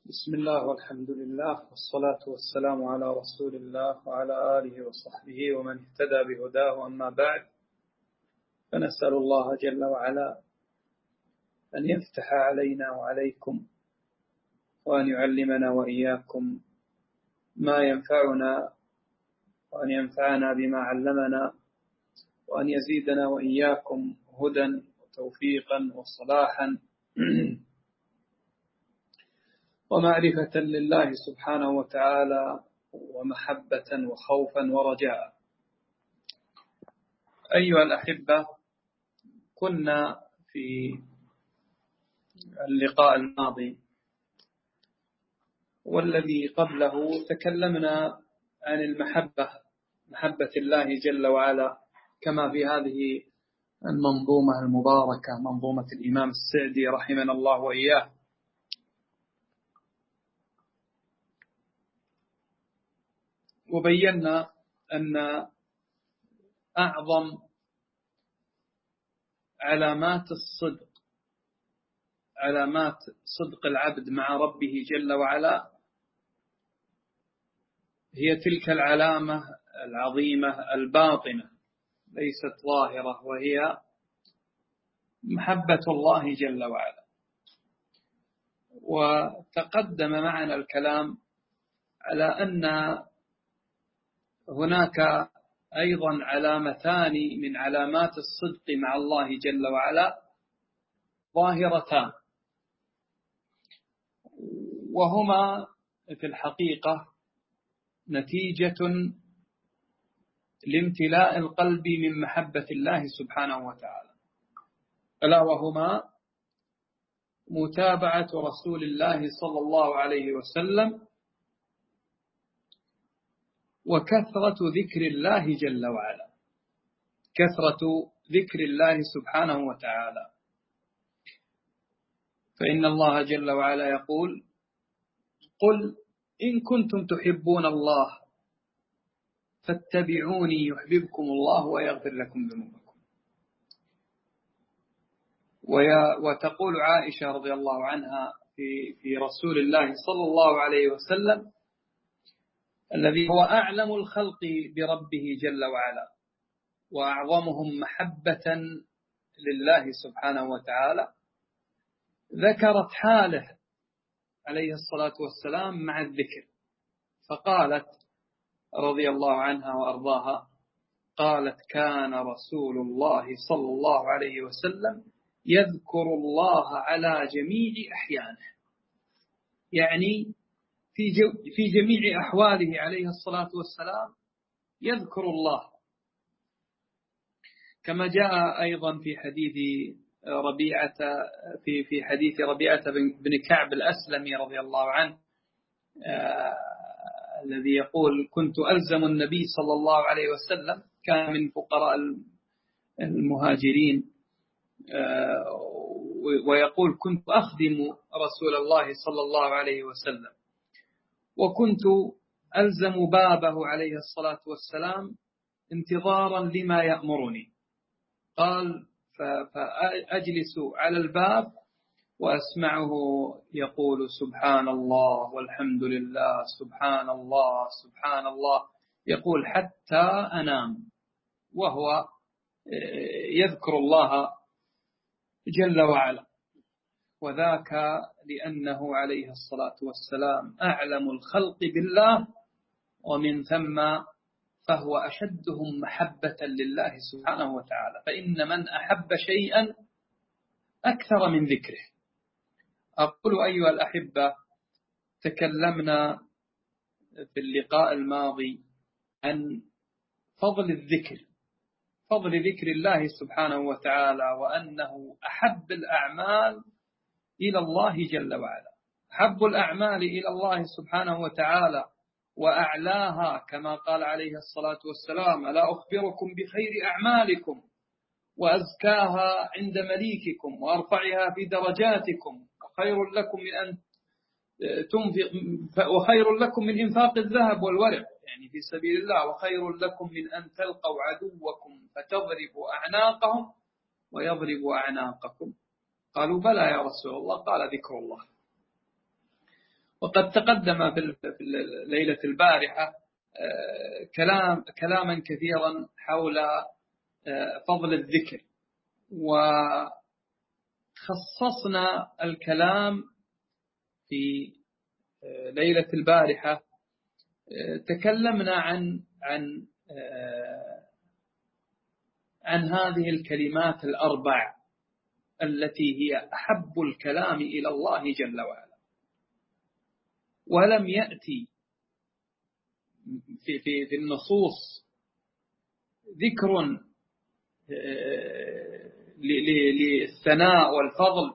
بسم الله والحمد لله والصلاة والسلام على رسول الله وعلى آله وصحبه ومن اهتدى بهداه. أما بعد، فنسأل الله جل وعلا أن يفتح علينا وعليكم وأن يعلمنا وإياكم ما ينفعنا، وأن ينفعنا بما علمنا، وأن يزيدنا وإياكم هدى وتوفيقا وصلاحا ومعرفة لله سبحانه وتعالى ومحبة وخوفا ورجاء. أيها الأحبة، كنا في اللقاء الماضي والذي قبله تكلمنا عن المحبة، محبة الله جل وعلا، كما في هذه المنظومة المباركة، منظومة الإمام السعدي رحمنا الله وإياه. وبينا أن أعظم علامات الصدق، علامات صدق العبد مع ربه جل وعلا، هي تلك العلامة العظيمة الباطنة ليست ظاهرة، وهي محبة الله جل وعلا. وتقدم معنا الكلام على أن هناك أيضا علامتان من علامات الصدق مع الله جل وعلا ظاهرتان، وهما في الحقيقة نتيجة لامتلاء القلب من محبة الله سبحانه وتعالى، ألا وهما متابعة رسول الله صلى الله عليه وسلم، وكثرة ذكر الله جل وعلا، كثرة ذكر الله سبحانه وتعالى. فإن الله جل وعلا يقول: قل إن كنتم تحبون الله فاتبعوني يحببكم الله ويغفر لكم ذنوبكم. وتقول عائشة رضي الله عنها في رسول الله صلى الله عليه وسلم الذي هو أعلم الخلق بربه جل وعلا وأعظمهم محبة لله سبحانه وتعالى، ذكرت حاله عليه الصلاة والسلام مع الذكر، فقالت رضي الله عنها وأرضاها، قالت: كان رسول الله صلى الله عليه وسلم يذكر الله على جميع أحيانه، يعني في جميع أحواله عليه الصلاة والسلام يذكر الله، كما جاء أيضا في حديث ربيعة في حديث ربيعة بن كعب الأسلمي رضي الله عنه، الذي يقول: كنت ألزم النبي صلى الله عليه وسلم، كان من فقراء المهاجرين، ويقول: كنت أخدم رسول الله صلى الله عليه وسلم، وكنت ألزم بابه عليه الصلاة والسلام انتظارا لما يأمرني. قال: فأجلس على الباب وأسمعه يقول: سبحان الله والحمد لله، سبحان الله سبحان الله، يقول حتى أنام وهو يذكر الله جل وعلا. وذاك لأنه عليه الصلاة والسلام أعلم الخلق بالله، ومن ثم فهو أشدهم محبة لله سبحانه وتعالى، فإن من أحب شيئا أكثر من ذكره. أقول أيها الأحبة، تكلمنا في اللقاء الماضي عن فضل الذكر، فضل ذكر الله سبحانه وتعالى، وأنه أحب الأعمال إلى الله جل وعلا، أحب الأعمال إلى الله سبحانه وتعالى وأعلاها، كما قال عليه الصلاة والسلام: ألا أخبركم بخير أعمالكم وأزكاها عند مليككم وأرفعها في درجاتكم، وخير لكم من أن تنفق، وخير لكم من إنفاق الذهب والورق، يعني في سبيل الله، وخير لكم من أن تلقوا عدوكم فتضربوا أعناقهم ويضربوا أعناقكم. قالوا: بلى يا رسول الله. قال: ذكر الله. وقد تقدم في ليلة البارحة كلاما كثيرا حول فضل الذكر، وخصصنا الكلام في ليلة البارحة. تكلمنا عن هذه الكلمات الأربع التي هي أحب الكلام إلى الله جل وعلا، ولم يأتي في النصوص ذكر للثناء والفضل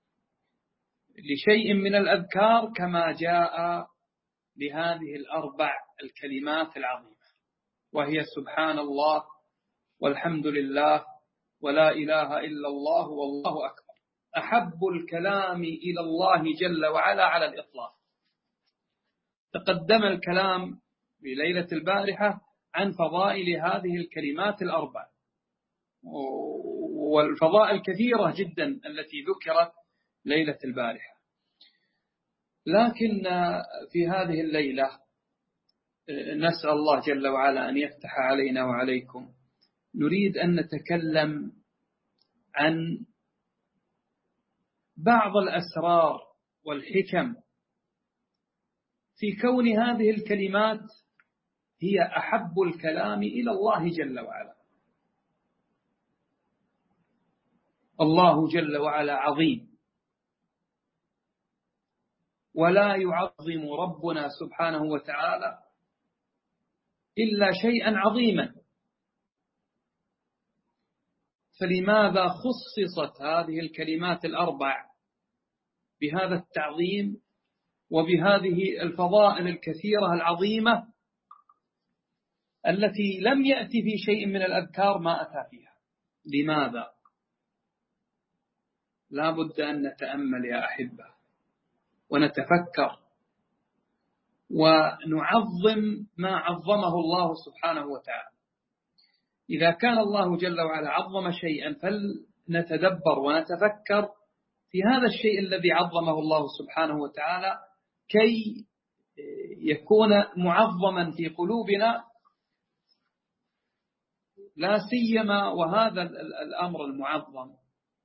لشيء من الأذكار كما جاء لهذه الأربع الكلمات العظيمة، وهي سبحان الله والحمد لله ولا إله إلا الله والله أكبر، أحب الكلام إلى الله جل وعلا على الإطلاق. تقدم الكلام في ليلة البارحة عن فضائل هذه الكلمات الأربع، والفضائل كثيرة جدا التي ذكرت ليلة البارحة. لكن في هذه الليلة نسأل الله جل وعلا أن يفتح علينا وعليكم، نريد أن نتكلم عن بعض الأسرار والحكم في كون هذه الكلمات هي أحب الكلام إلى الله جل وعلا. الله جل وعلا عظيم، ولا يعظم ربنا سبحانه وتعالى إلا شيئا عظيما، فلماذا خصصت هذه الكلمات الأربع بهذا التعظيم وبهذه الفضائل الكثيرة العظيمة التي لم يأتي في شيء من الأذكار ما أتى فيها؟ لماذا؟ لا بد أن نتأمل يا أحبة ونتفكر ونعظم ما عظمه الله سبحانه وتعالى. إذا كان الله جل وعلا عظم شيئا فلنتدبر ونتفكر في هذا الشيء الذي عظمه الله سبحانه وتعالى كي يكون معظما في قلوبنا، لا سيما وهذا الأمر المعظم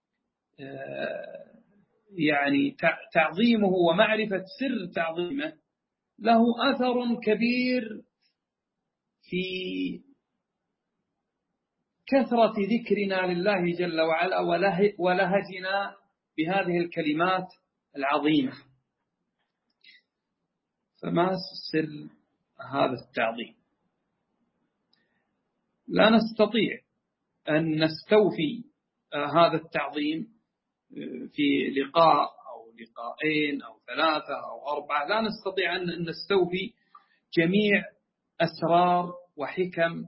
يعني تعظيمه ومعرفة سر تعظيمه له أثر كبير في كثرة ذكرنا لله جل وعلا ولهجنا بهذه الكلمات العظيمة. فما سر هذا التعظيم؟ لا نستطيع أن نستوفي هذا التعظيم في لقاء أو لقاءين أو ثلاثة أو أربعة، لا نستطيع أن نستوفي جميع أسرار وحكم،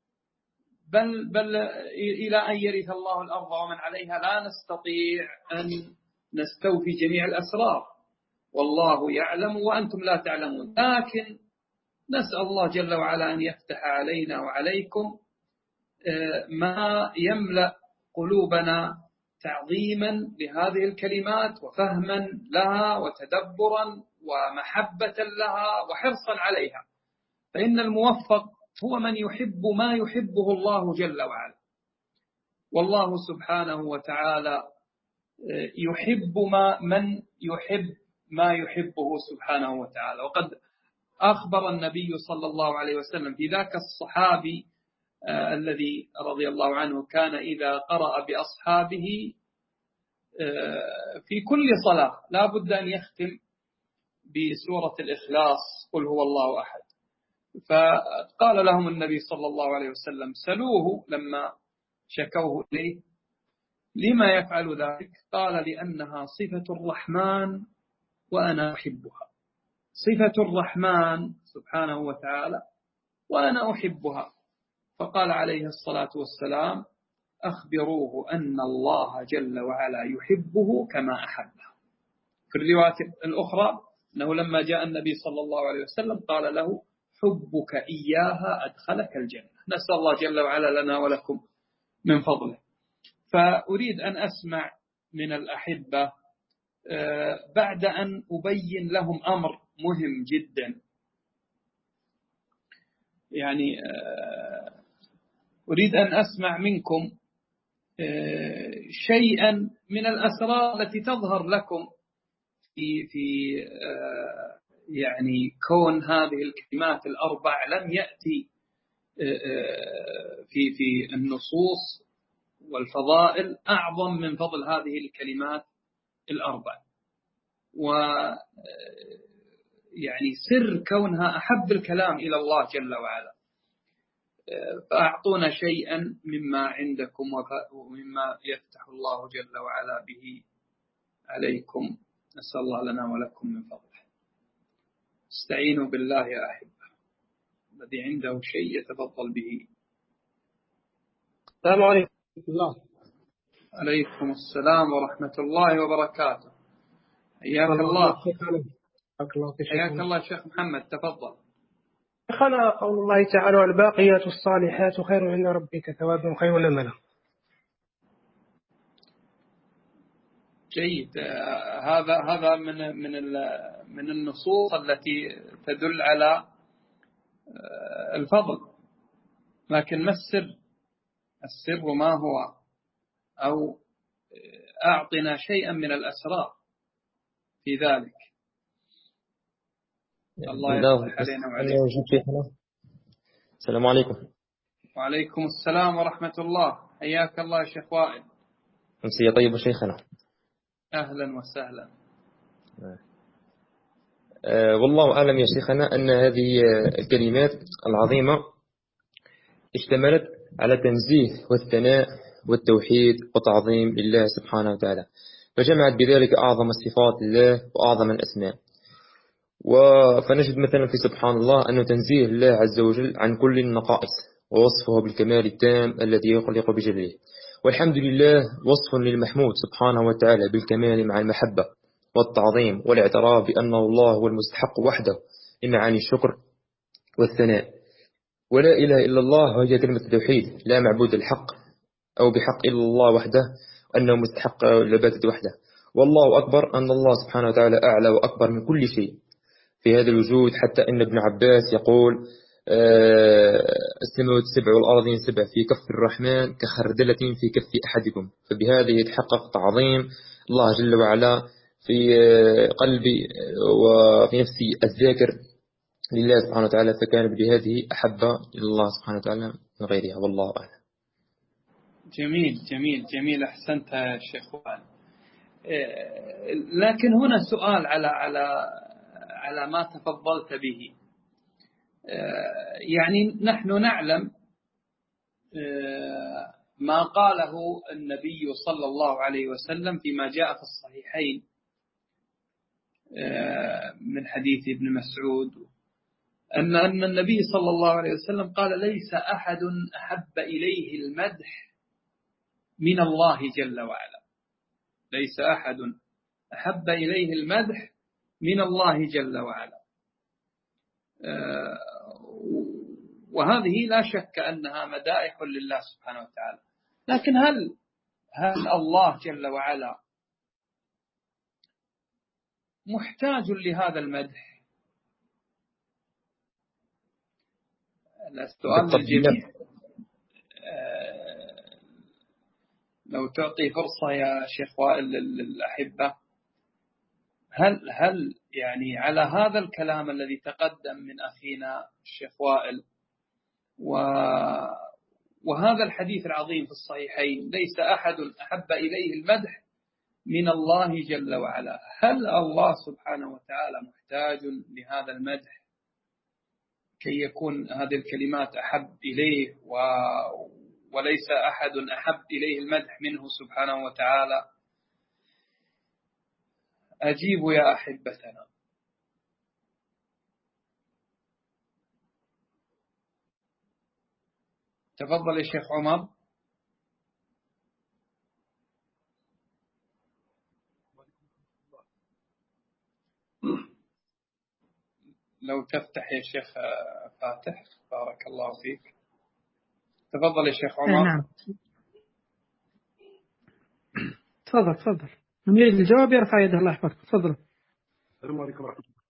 بل إلى أن يرث الله الأرض ومن عليها لا نستطيع أن نستوفي جميع الأسرار، والله يعلم وأنتم لا تعلمون. لكن نسأل الله جل وعلا أن يفتح علينا وعليكم ما يملأ قلوبنا تعظيما لهذه الكلمات وفهما لها وتدبرا ومحبة لها وحرصا عليها، فإن الموفق هو من يحب ما يحبه الله جل وعلا، والله سبحانه وتعالى يحب من يحب ما يحبه سبحانه وتعالى. وقد أخبر النبي صلى الله عليه وسلم في ذاك الصحابي الذي رضي الله عنه كان إذا قرأ بأصحابه في كل صلاة لا بد أن يختم بسورة الإخلاص قل هو الله أحد. فقال لهم النبي صلى الله عليه وسلم سلوه لما شكوه إليه لما يفعل ذلك؟ قال لأنها صفة الرحمن وأنا أحبها، صفة الرحمن سبحانه وتعالى وأنا أحبها. فقال عليه الصلاة والسلام أخبروه أن الله جل وعلا يحبه كما أحبه. في الرواية الأخرى أنه لما جاء النبي صلى الله عليه وسلم قال له حبك إياها أدخلك الجنة. نسأل الله جل وعلا لنا ولكم من فضله. فأريد أن أسمع من الأحبة بعد أن أبين لهم أمر مهم جدا، يعني أريد أن أسمع منكم شيئا من الأسرار التي تظهر لكم في يعني كون هذه الكلمات الأربع لم يأتي في النصوص والفضائل أعظم من فضل هذه الكلمات الأربع، ويعني سر كونها أحب الكلام إلى الله جل وعلا. فأعطونا شيئا مما عندكم ومما يفتح الله جل وعلا به عليكم، نسأل الله لنا ولكم من فضله. استعينوا بالله يا أحبة، الذي عنده شيء يتفضل به. السلام عليكم ورحمة الله. عليكم السلام ورحمة الله وبركاته. حياك الله. حياك الله شيخ محمد، تفضل. شيخنا، قول الله تعالى: والباقيات الصالحات خير عند ربك ثوابا خير أملا. جيد. هذا من النصوص التي تدل على الفضل، لكن ما السر؟ السر ما هو؟ أو أعطنا شيئا من الأسرار في ذلك. الله يفتح علينا وعليكم. السلام عليكم. وعليكم السلام ورحمة الله. حياك الله شيخ وائل. أمسية طيبة شيخنا. أهلا وسهلا. والله أعلم يا شيخنا أن هذه الكلمات العظيمة اشتملت على تنزيه والثناء والتوحيد وتعظيم لله سبحانه وتعالى، فجمعت بذلك أعظم الصفات لله وأعظم الأسماء. فنجد مثلا في سبحان الله أنه تنزيه الله عز وجل عن كل النقائص، ووصفه بالكمال التام الذي يخلق بجلاله. والحمد لله وصف للمحمود سبحانه وتعالى بالكمال مع المحبة والتعظيم والاعتراف بأنه الله هو المستحق وحده لمعاني الشكر والثناء. ولا إله إلا الله وهي كلمة التوحيد، لا معبود الحق أو بحق إلا الله وحده، وأنه مستحق العبادة وحده. والله أكبر أن الله سبحانه وتعالى أعلى وأكبر من كل شيء في هذا الوجود، حتى أن ابن عباس يقول: السماوات السبع والأرضين سبع في كف الرحمن كخردلة في كف أحدكم. فبهذه يتحقق تعظيم الله جل وعلا في قلبي وفي نفسي الذاكر لله سبحانه وتعالى، فكان بهذه أحب إلى الله سبحانه وتعالى من غيرها، والله أعلم. جميل جميل جميل، أحسنت يا شيخ وائل. لكن هنا سؤال على ما تفضلت به. يعني نحن نعلم ما قاله النبي صلى الله عليه وسلم فيما جاء في الصحيحين من حديث ابن مسعود، أن النبي صلى الله عليه وسلم قال: ليس أحد أحب إليه المدح من الله جل وعلا. ليس أحد أحب إليه المدح من الله جل وعلا. وهذه لا شك أنها مدائح لله سبحانه وتعالى. لكن هل الله جل وعلا محتاج لهذا المدح؟ السؤال الجميل. لو تعطي فرصة يا شيخ وائل للأحبة، هل يعني على هذا الكلام الذي تقدم من أخينا الشيخ وائل وهذا الحديث العظيم في الصحيحين: ليس أحد أحب إليه المدح من الله جل وعلا، هل الله سبحانه وتعالى محتاج لهذا المدح كي يكون هذه الكلمات أحب إليه وليس أحد أحب إليه المدح منه سبحانه وتعالى؟ أجيبوا يا أحبتنا. تفضل يا شيخ عمر. لو تفتح يا شيخ فاتح، بارك الله فيك. تفضل يا شيخ عمر. نعم، تفضل. من يريد الجواب يرفع يده. الله يحفظك. تفضل. السلام عليكم ورحمة الله.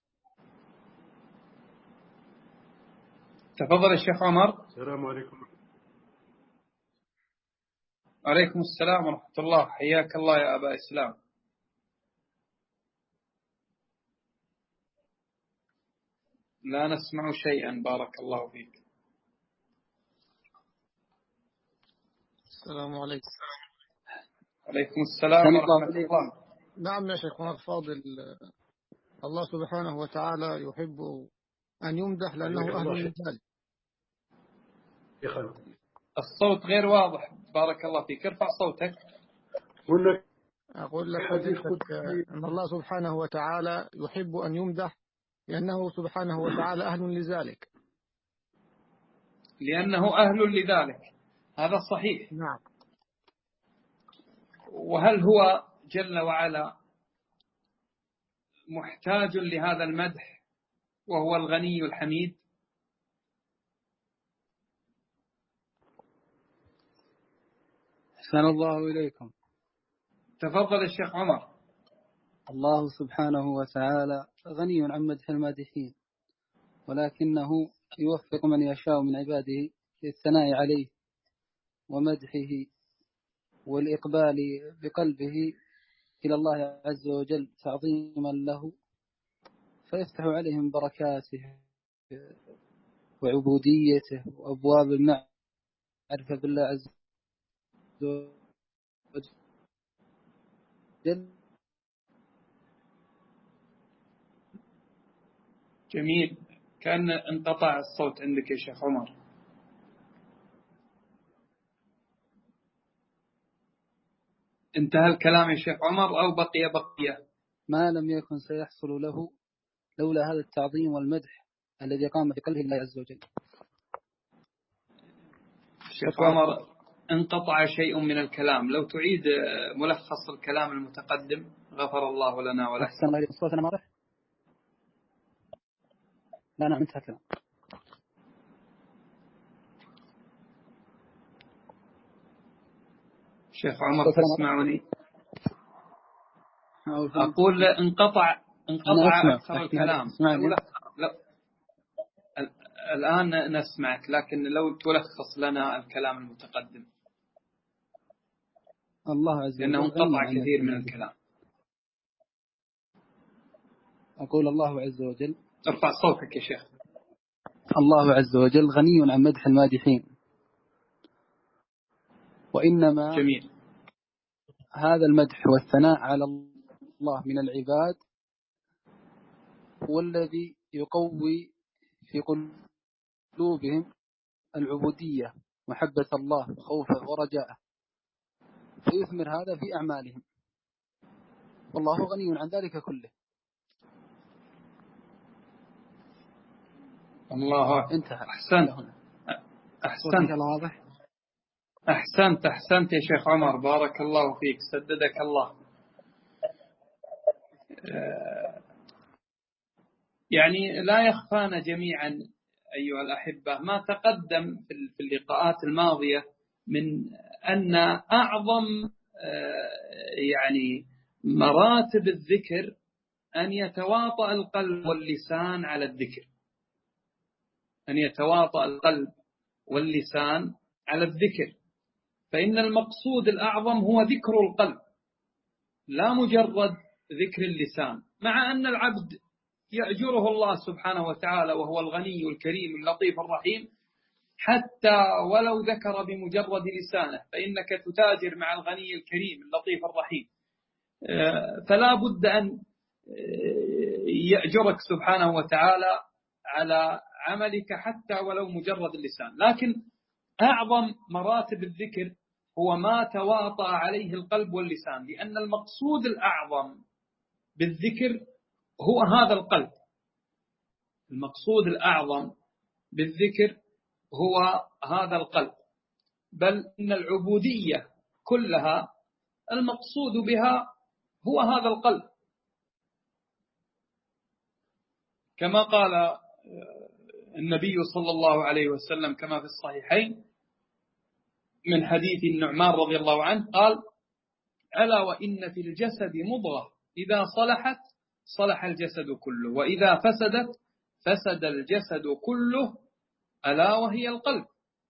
تفضل الشيخ عمر. السلام عليكم. عليكم السلام ورحمة الله. حياك الله يا أبا إسلام. لا نسمع شيئا. بارك الله فيك. السلام عليكم. عليكم السلام ورحمة الله. نعم يا شيخنا الفاضل، الله سبحانه وتعالى يحب أن يمدح لأنه أهل لذلك. الصوت غير واضح. بارك الله فيك. ارفع صوتك. أقول لك أن الله سبحانه وتعالى يحب أن يمدح لأنه سبحانه وتعالى أهل لذلك. لأنه أهل لذلك، هذا صحيح. نعم. وهل هو جل وعلا محتاج لهذا المدح وهو الغني الحميد؟ أحسن الله إليكم. تفضل الشيخ عمر. الله سبحانه وتعالى غني عن مدح المادحين، ولكنه يوفق من يشاء من عباده للثناء عليه ومدحه والإقبال بقلبه إلى الله عز وجل تعظيما له، فيفتح عليهم بركاته وعبوديته وأبواب المعرفة بالله عز وجل. جميل. كأن انقطع الصوت عندك يا شيخ عمر. انتهى الكلام يا شيخ عمر أو بقية؟ ما لم يكن سيحصل له لولا هذا التعظيم والمدح الذي قام بقلبه الله عز وجل. شيخ عمر انقطع شيء من الكلام، لو تعيد ملخص الكلام المتقدم غفر الله لنا ولك. أحسن الله إليك. الصوت أنا واضح؟ لا نعم انتهى الكلام. شيخ عمر تسمعني؟ أقول انقطع أكثر الكلام. الآن نسمعك، لكن لو تلخص لنا الكلام المتقدم. الله عز وجل لأنه انقطع كثير من الكلام. أقول الله عز وجل. ارفع صوتك يا شيخ. الله عز وجل غني عن مدح المادحين، وإنما جميل. هذا المدح والثناء على الله من العباد هو الذي يقوي في قلوبهم العبودية، محبة الله، خوفه ورجاءه، فيثمر هذا في أعمالهم، والله غني عن ذلك كله. الله. انتهى. أحسنت. واضح. أحسنت يا شيخ عمر. بارك الله فيك. سددك الله. يعني لا يخفانا جميعا أيها الأحبة ما تقدم في اللقاءات الماضية من أن أعظم يعني مراتب الذكر أن يتواطأ القلب واللسان على الذكر. أن يتواطأ القلب واللسان على الذكر، فإن المقصود الأعظم هو ذكر القلب لا مجرد ذكر اللسان، مع أن العبد يأجره الله سبحانه وتعالى وهو الغني الكريم اللطيف الرحيم حتى ولو ذكر بمجرد لسانه، فإنك تتاجر مع الغني الكريم اللطيف الرحيم، فلا بد أن يأجرك سبحانه وتعالى على عملك حتى ولو مجرد اللسان. لكن أعظم مراتب الذكر هو ما تواطأ عليه القلب واللسان، لأن المقصود الأعظم بالذكر هو هذا القلب. المقصود الأعظم بالذكر هو هذا القلب، بل إن العبودية كلها المقصود بها هو هذا القلب، كما قال النبي صلى الله عليه وسلم كما في الصحيحين من حديث النعمان رضي الله عنه قال: ألا وإن في الجسد مضغة إذا صلحت صلح الجسد كله وإذا فسدت فسد الجسد كله ألا وهي القلب.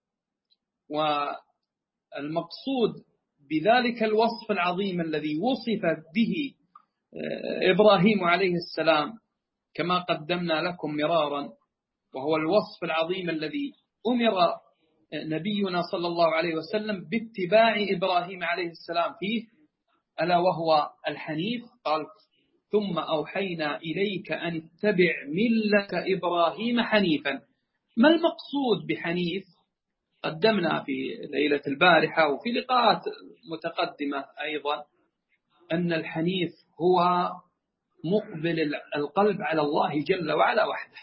والمقصود بذلك الوصف العظيم الذي وصف به إبراهيم عليه السلام كما قدمنا لكم مرارا، وهو الوصف العظيم الذي أمر نبينا صلى الله عليه وسلم باتباع إبراهيم عليه السلام فيه، ألا وهو الحنيف. قال ثم أوحينا إليك أن اتبع ملة إبراهيم حنيفا. ما المقصود بحنيف؟ قدمنا في ليلة البارحة وفي لقاءات متقدمة أيضا أن الحنيف هو مقبل القلب على الله جل وعلا وحده،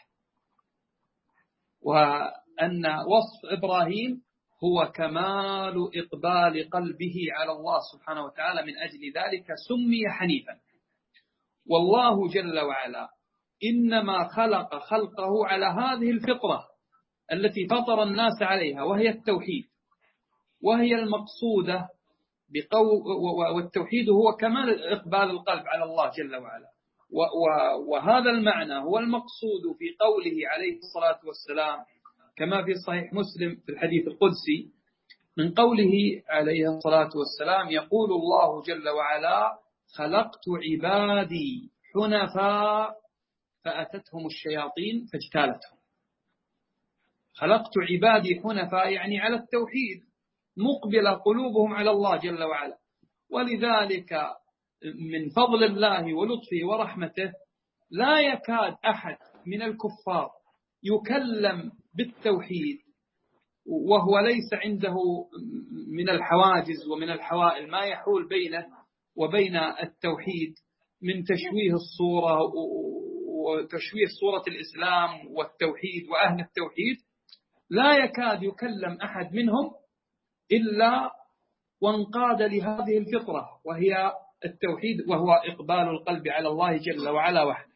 وأن وصف إبراهيم هو كمال إقبال قلبه على الله سبحانه وتعالى، من أجل ذلك سمي حنيفا. والله جل وعلا إنما خلق خلقه على هذه الفطرة التي فطر الناس عليها، وهي التوحيد، وهي المقصودة والتوحيد هو كمال إقبال القلب على الله جل وعلا. وهذا المعنى هو المقصود في قوله عليه الصلاة والسلام كما في صحيح مسلم في الحديث القدسي، من قوله عليه الصلاة والسلام يقول الله جل وعلا خلقت عبادي حنفاء فأتتهم الشياطين فاجتالتهم. خلقت عبادي حنفاء يعني على التوحيد، مقبل قلوبهم على الله جل وعلا. ولذلك من فضل الله ولطفه ورحمته لا يكاد أحد من الكفار يكلم بالتوحيد وهو ليس عنده من الحواجز ومن الحوائل ما يحول بينه وبين التوحيد من تشويه الصورة وتشويه صورة الإسلام والتوحيد وأهل التوحيد. لا يكاد يكلم أحد منهم إلا وانقاد لهذه الفطرة وهي التوحيد، وهو إقبال القلب على الله جل وعلا وحده.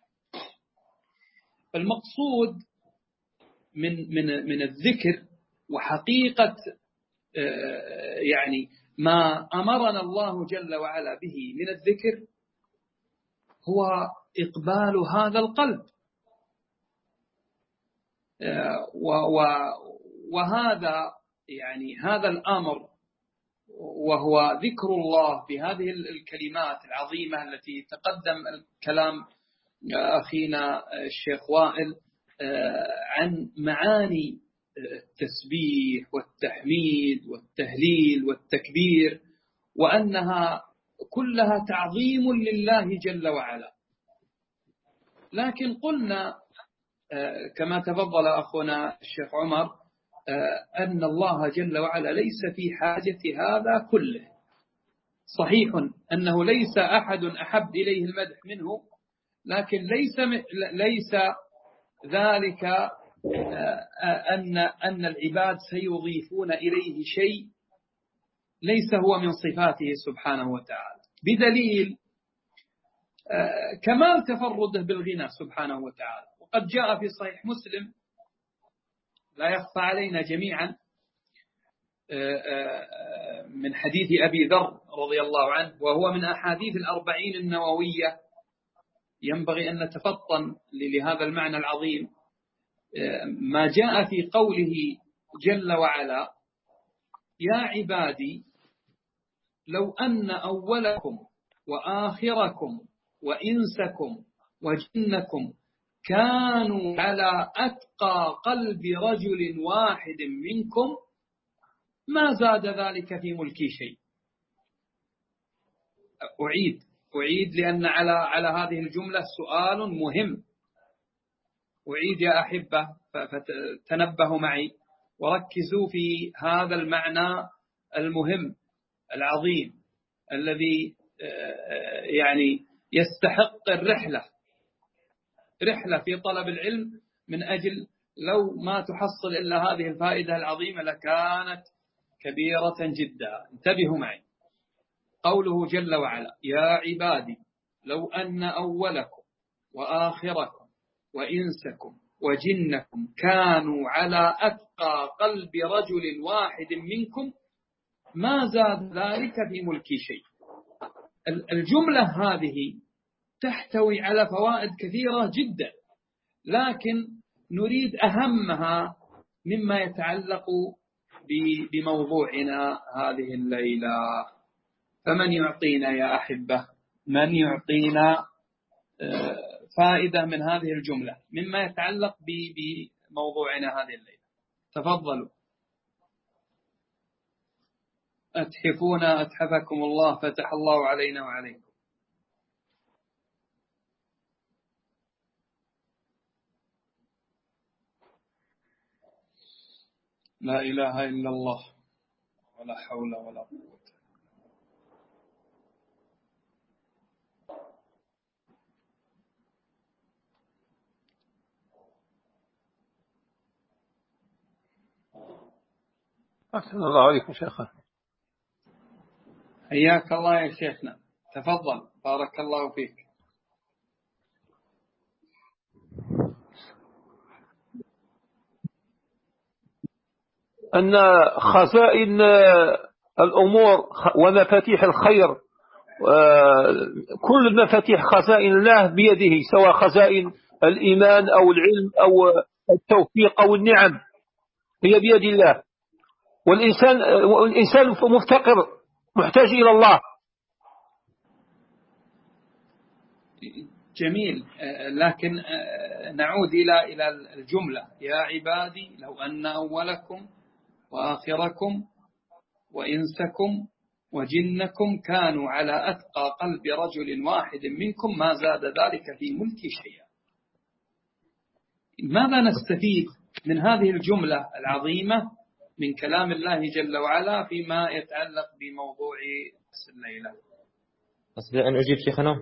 فالمقصود من الذكر وحقيقة يعني ما أمرنا الله جل وعلا به من الذكر هو إقبال هذا القلب، وهذا يعني هذا الأمر وهو ذكر الله بهذه الكلمات العظيمة التي تقدم الكلام أخينا الشيخ وائل عن معاني التسبيح والتحميد والتهليل والتكبير، وأنها كلها تعظيم لله جل وعلا. لكن قلنا كما تفضل أخونا الشيخ عمر أن الله جل وعلا ليس في حاجة هذا كله. صحيح أنه ليس أحد أحب إليه المدح منه، لكن ليس ذلك أن العباد سيضيفون إليه شيء ليس هو من صفاته سبحانه وتعالى، بدليل كمال تفرده بالغنى سبحانه وتعالى. وقد جاء في صحيح مسلم لا يخفى علينا جميعا من حديث أبي ذر رضي الله عنه، وهو من أحاديث 40 النووية، ينبغي أن نتفطن لهذا المعنى العظيم. ما جاء في قوله جل وعلا يا عبادي لو أن أولكم وآخركم وإنسكم وجنكم كانوا على أتقى قلب رجل واحد منكم ما زاد ذلك في ملكي شيء. أعيد لأن على هذه الجملة سؤال مهم. أعيد يا أحبة، فتنبهوا معي وركزوا في هذا المعنى المهم العظيم الذي يعني يستحق رحلة في طلب العلم، من أجل لو ما تحصل إلا هذه الفائدة العظيمة لكانت كبيرة جدا. انتبهوا معي. قوله جل وعلا يا عبادي لو أن أولكم وآخركم وإنسكم وجنكم كانوا على أتقى قلب رجل واحد منكم ما زاد ذلك في ملكي شيء. الجملة هذه تحتوي على فوائد كثيرة جدا، لكن نريد أهمها مما يتعلق بموضوعنا هذه الليلة. فمن يعطينا يا أحبة، من يعطينا فائدة من هذه الجملة مما يتعلق بموضوعنا هذه الليلة؟ تفضلوا. أتحفونا أتحفكم الله، فتح الله علينا وعليكم. لا إله إلا الله ولا حول ولا قوة. أحسن الله عليكم شيخنا. حياك الله يا شيخنا، تفضل، بارك الله فيك. أن خزائن الأمور ومفاتيح الخير، كل مفاتيح خزائن الله بيده، سواء خزائن الإيمان أو العلم أو التوفيق أو النعم، هي بيد الله. والإنسان مفتقر محتاج إلى الله. جميل، لكن نعود إلى الجملة. يا عبادي لو أن أولكم وآخركم وإنسكم وجنكم كانوا على أتقى قلب رجل واحد منكم ما زاد ذلك في ملكي شيئا. ماذا نستفيد من هذه الجملة العظيمة من كلام الله جل وعلا فيما يتعلق بموضوع الليلة؟ أستطيع أن أجيب شيخنا؟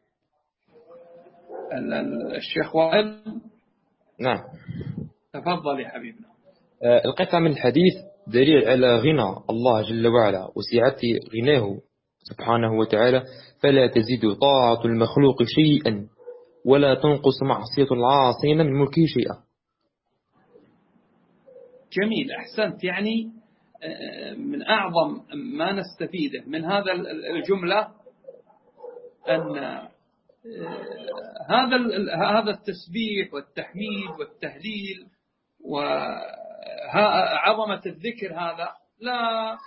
الشيخ وائل. نعم تفضل يا حبيبنا. القطع من الحديث دليل على غنى الله جل وعلا وسعة غناه سبحانه وتعالى، فلا تزيد طاعة المخلوق شيئا ولا تنقص معصية العاصين من ملكه شيئا. جميل، أحسنت. يعني من أعظم ما نستفيده من الجملة أن هذا التسبيح والتحميد والتهليل وعظمة الذكر هذا لا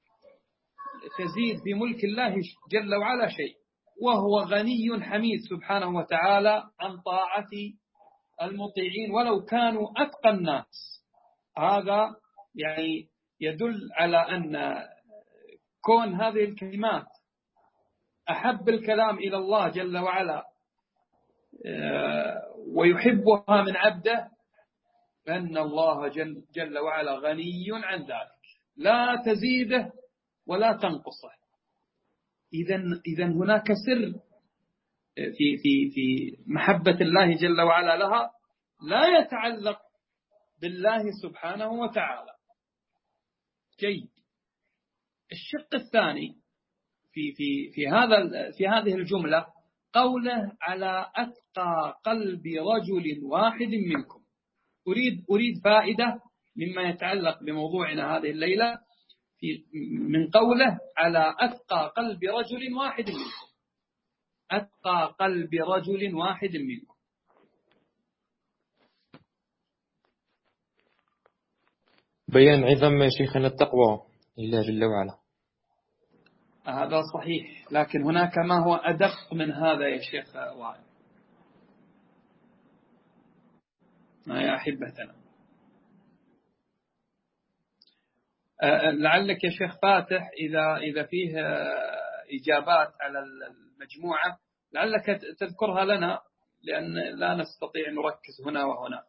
تزيد بملك الله جل وعلا شيء، وهو غني حميد سبحانه وتعالى عن طاعة المطيعين ولو كانوا أتقى الناس. هذا يعني يدل على أن كون هذه الكلمات أحب الكلام إلى الله جل وعلا ويحبها من عبده، فإن الله جل وعلا غني عن ذلك، لا تزيده ولا تنقصه. إذن هناك سر في محبة الله جل وعلا لها لا يتعلق بالله سبحانه وتعالى. جيد. الشق الثاني في هذه الجملة قوله على أتقى قلب رجل واحد منكم. أريد فائدة مما يتعلق بموضوعنا هذه الليلة من قوله على أتقى قلب رجل واحد منكم. أتقى قلب رجل واحد منكم. بيان عظم شيخنا التقوى لله جل وعلا. هذا صحيح، لكن هناك ما هو أدق من هذا يا شيخ وائل يا أحبتنا. لعلك يا شيخ فاتح إذا فيه إجابات على المجموعة لعلك تذكرها لنا، لأن لا نستطيع نركز هنا وهنا.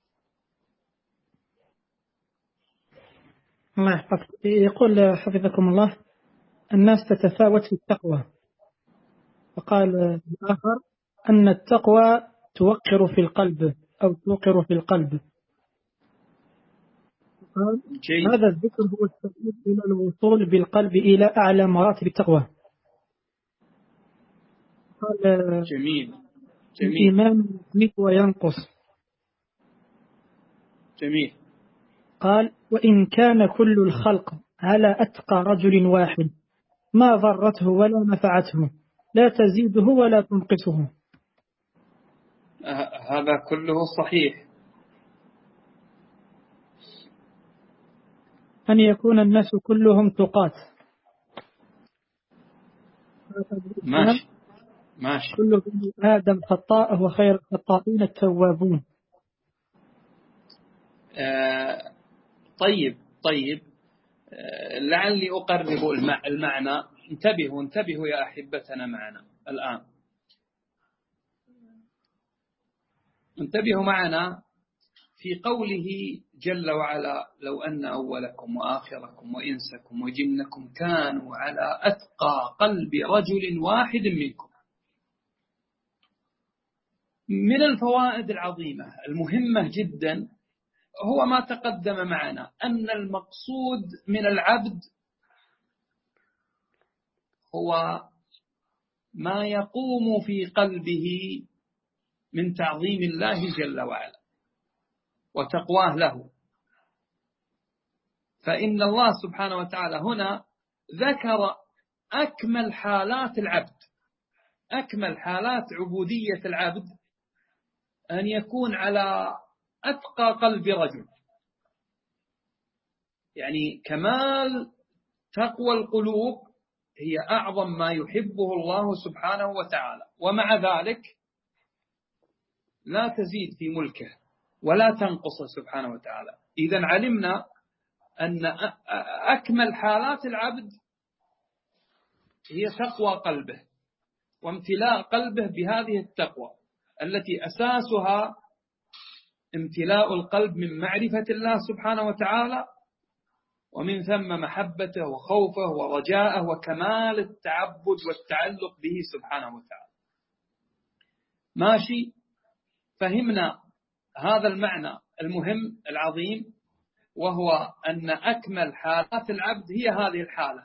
الله يحفظك. يقول حفظكم الله الناس تتفاوت في التقوى، وقال الآخر أن التقوى توقر في القلب أو توقر في القلب. هذا الذكر هو السبيل إلى الوصول بالقلب إلى أعلى مراتب التقوى. قال جميل. الإيمان يزيد وينقص. جميل. قال وإن كان كل الخلق على أتقى رجل واحد ما ضرته ولا نفعته، لا تزيده ولا تنقصه. هذا كله صحيح. أن يكون الناس كلهم تقاة. ماشي. كل بني آدم خطاء وخير الخطائين التوابون. طيب. لعلي أقرب المعنى. انتبهوا يا أحبتنا معنا الآن. انتبهوا معنا في قوله جل وعلا: لو أن أولكم وآخركم وإنسكم وجنكم كانوا على أتقى قلب رجل واحد منكم. من الفوائد العظيمة المهمة جدا هو ما تقدم معنا، أن المقصود من العبد هو ما يقوم في قلبه من تعظيم الله جل وعلا وتقواه له. فإن الله سبحانه وتعالى هنا ذكر أكمل حالات العبد، أكمل حالات عبودية العبد أن يكون على أتقى قلب رجل، يعني كمال تقوى القلوب هي أعظم ما يحبه الله سبحانه وتعالى، ومع ذلك لا تزيد في ملكه ولا تنقص سبحانه وتعالى. إذن علمنا أن أكمل حالات العبد هي تقوى قلبه وامتلاء قلبه بهذه التقوى التي أساسها امتلاء القلب من معرفة الله سبحانه وتعالى، ومن ثم محبته وخوفه ورجاءه وكمال التعبد والتعلق به سبحانه وتعالى. ماشي، فهمنا هذا المعنى المهم العظيم، وهو أن أكمل حالات العبد هي هذه الحالة،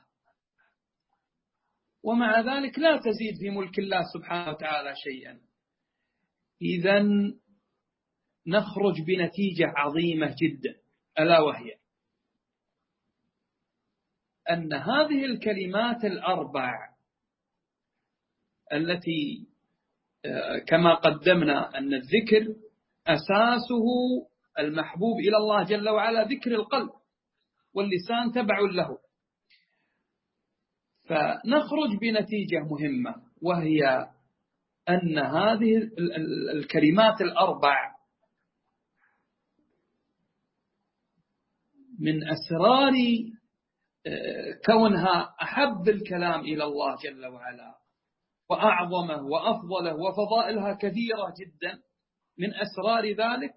ومع ذلك لا تزيد في ملك الله سبحانه وتعالى شيئا. إذن نخرج بنتيجة عظيمة جدا، ألا وهي أن هذه الكلمات الأربع التي كما قدمنا أن الذكر أساسه المحبوب إلى الله جل وعلا ذكر القلب، واللسان تبع له. فنخرج بنتيجة مهمة، وهي أن هذه الكلمات الأربع من أسرار كونها أحب الكلام إلى الله جل وعلا وأعظمه وأفضله وفضائلها كثيرة جدا. من أسرار ذلك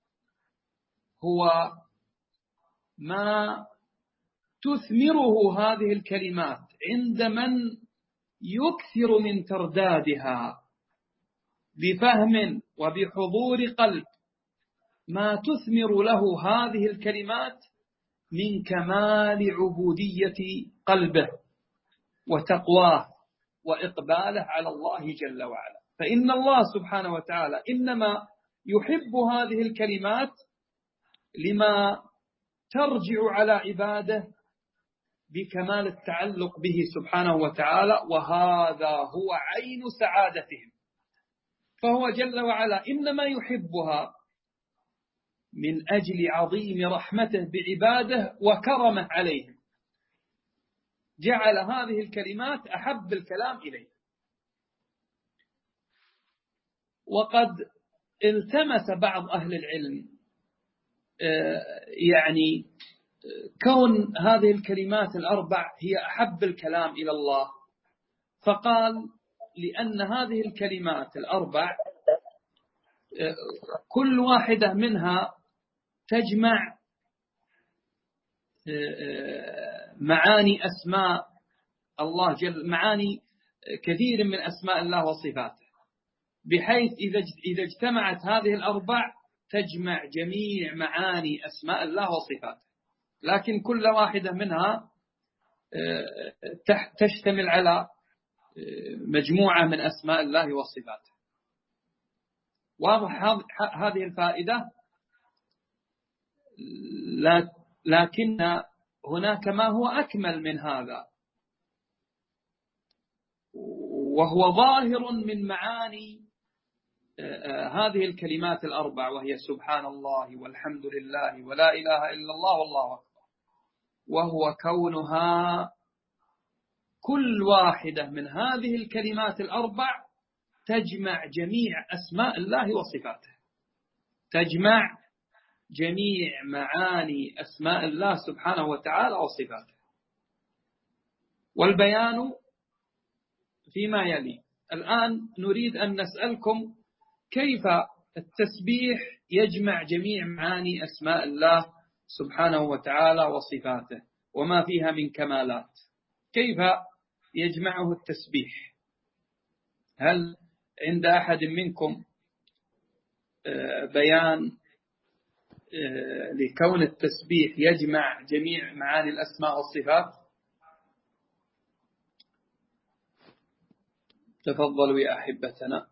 هو ما تثمره هذه الكلمات عند من يكثر من تردادها بفهم وبحضور قلب، ما تثمر له هذه الكلمات من كمال عبودية قلبه وتقواه وإقباله على الله جل وعلا. فإن الله سبحانه وتعالى إنما يحب هذه الكلمات لما ترجع على عباده بكمال التعلق به سبحانه وتعالى، وهذا هو عين سعادتهم. فهو جل وعلا إنما يحبها من أجل عظيم رحمته بعباده وكرمه عليهم، جعل هذه الكلمات أحب الكلام إليه. وقد التمس بعض أهل العلم يعني كون هذه الكلمات الأربع هي أحب الكلام إلى الله، فقال لأن هذه الكلمات الأربع كل واحدة منها تجمع معاني أسماء الله معاني كثير من أسماء الله وصفاته، بحيث إذا اجتمعت هذه الأربع تجمع جميع معاني أسماء الله وصفاته، لكن كل واحدة منها تشتمل على مجموعة من أسماء الله وصفاته. واضح هذه الفائدة؟ لكن هناك ما هو أكمل من هذا، وهو ظاهر من معاني هذه الكلمات الأربع، وهي سبحان الله والحمد لله ولا إله إلا الله والله أكبر، وهو كونها كل واحدة من هذه الكلمات الأربع تجمع جميع أسماء الله وصفاته، تجمع جميع معاني أسماء الله سبحانه وتعالى وصفاته. والبيان فيما يلي. الآن نريد أن نسألكم كيف التسبيح يجمع جميع معاني أسماء الله سبحانه وتعالى وصفاته وما فيها من كمالات، كيف يجمعه التسبيح؟ هل عند أحد منكم بيان لكون التسبيح يجمع جميع معاني الأسماء والصفات؟ تفضلوا يا أحبتنا.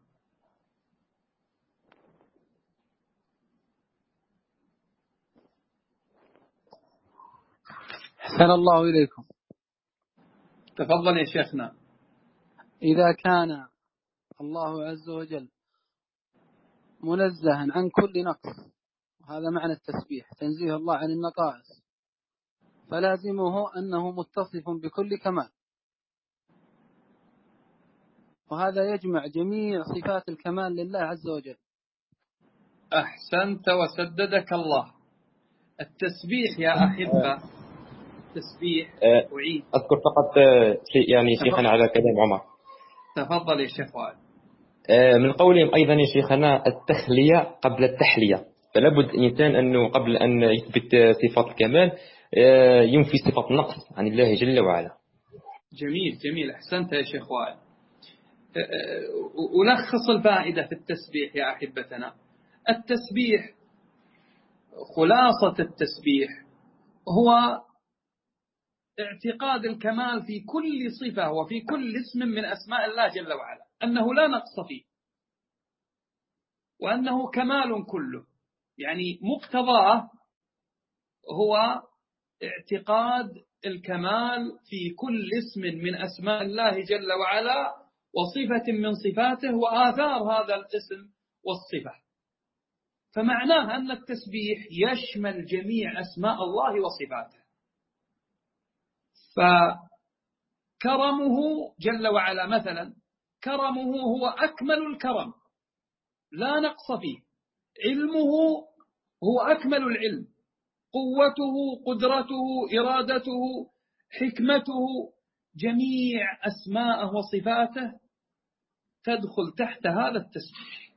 أحسن الله إليكم. تفضل يا شيخنا. إذا كان الله عز وجل منزها عن كل نقص، وهذا معنى التسبيح، تنزيه الله عن النقائص، فلازمه أنه متصف بكل كمال، وهذا يجمع جميع صفات الكمال لله عز وجل. أحسنت وسددك الله. التسبيح يا أحبة، التسبيح أعيد أذكر فقط شيء يعني شيخنا على كلام عمر. تفضل يا شيخ وائل. من قولهم أيضا يا شيخنا التخلية قبل التحلية، فلا بد الإنسان أنه قبل أن يثبت صفات الكمال ينفي صفات النقص عن الله جل وعلا. جميل جميل، أحسنت يا شيخ وائل. ألخص الفائدة في التسبيح يا أحبتنا. التسبيح، خلاصة التسبيح هو اعتقاد الكمال في كل صفة وفي كل اسم من أسماء الله جل وعلا، أنه لا نقص فيه، وأنه كمال كله. يعني مقتضاه هو اعتقاد الكمال في كل اسم من أسماء الله جل وعلا وصفة من صفاته وآثار هذا الاسم والصفة. فمعناه أن التسبيح يشمل جميع أسماء الله وصفاته. فكرمه جل وعلا مثلا، كرمه هو أكمل الكرم لا نقص فيه. علمه هو أكمل العلم، قوته، قدرته، إرادته، حكمته، جميع أسماءه وصفاته تدخل تحت هذا التسبيح.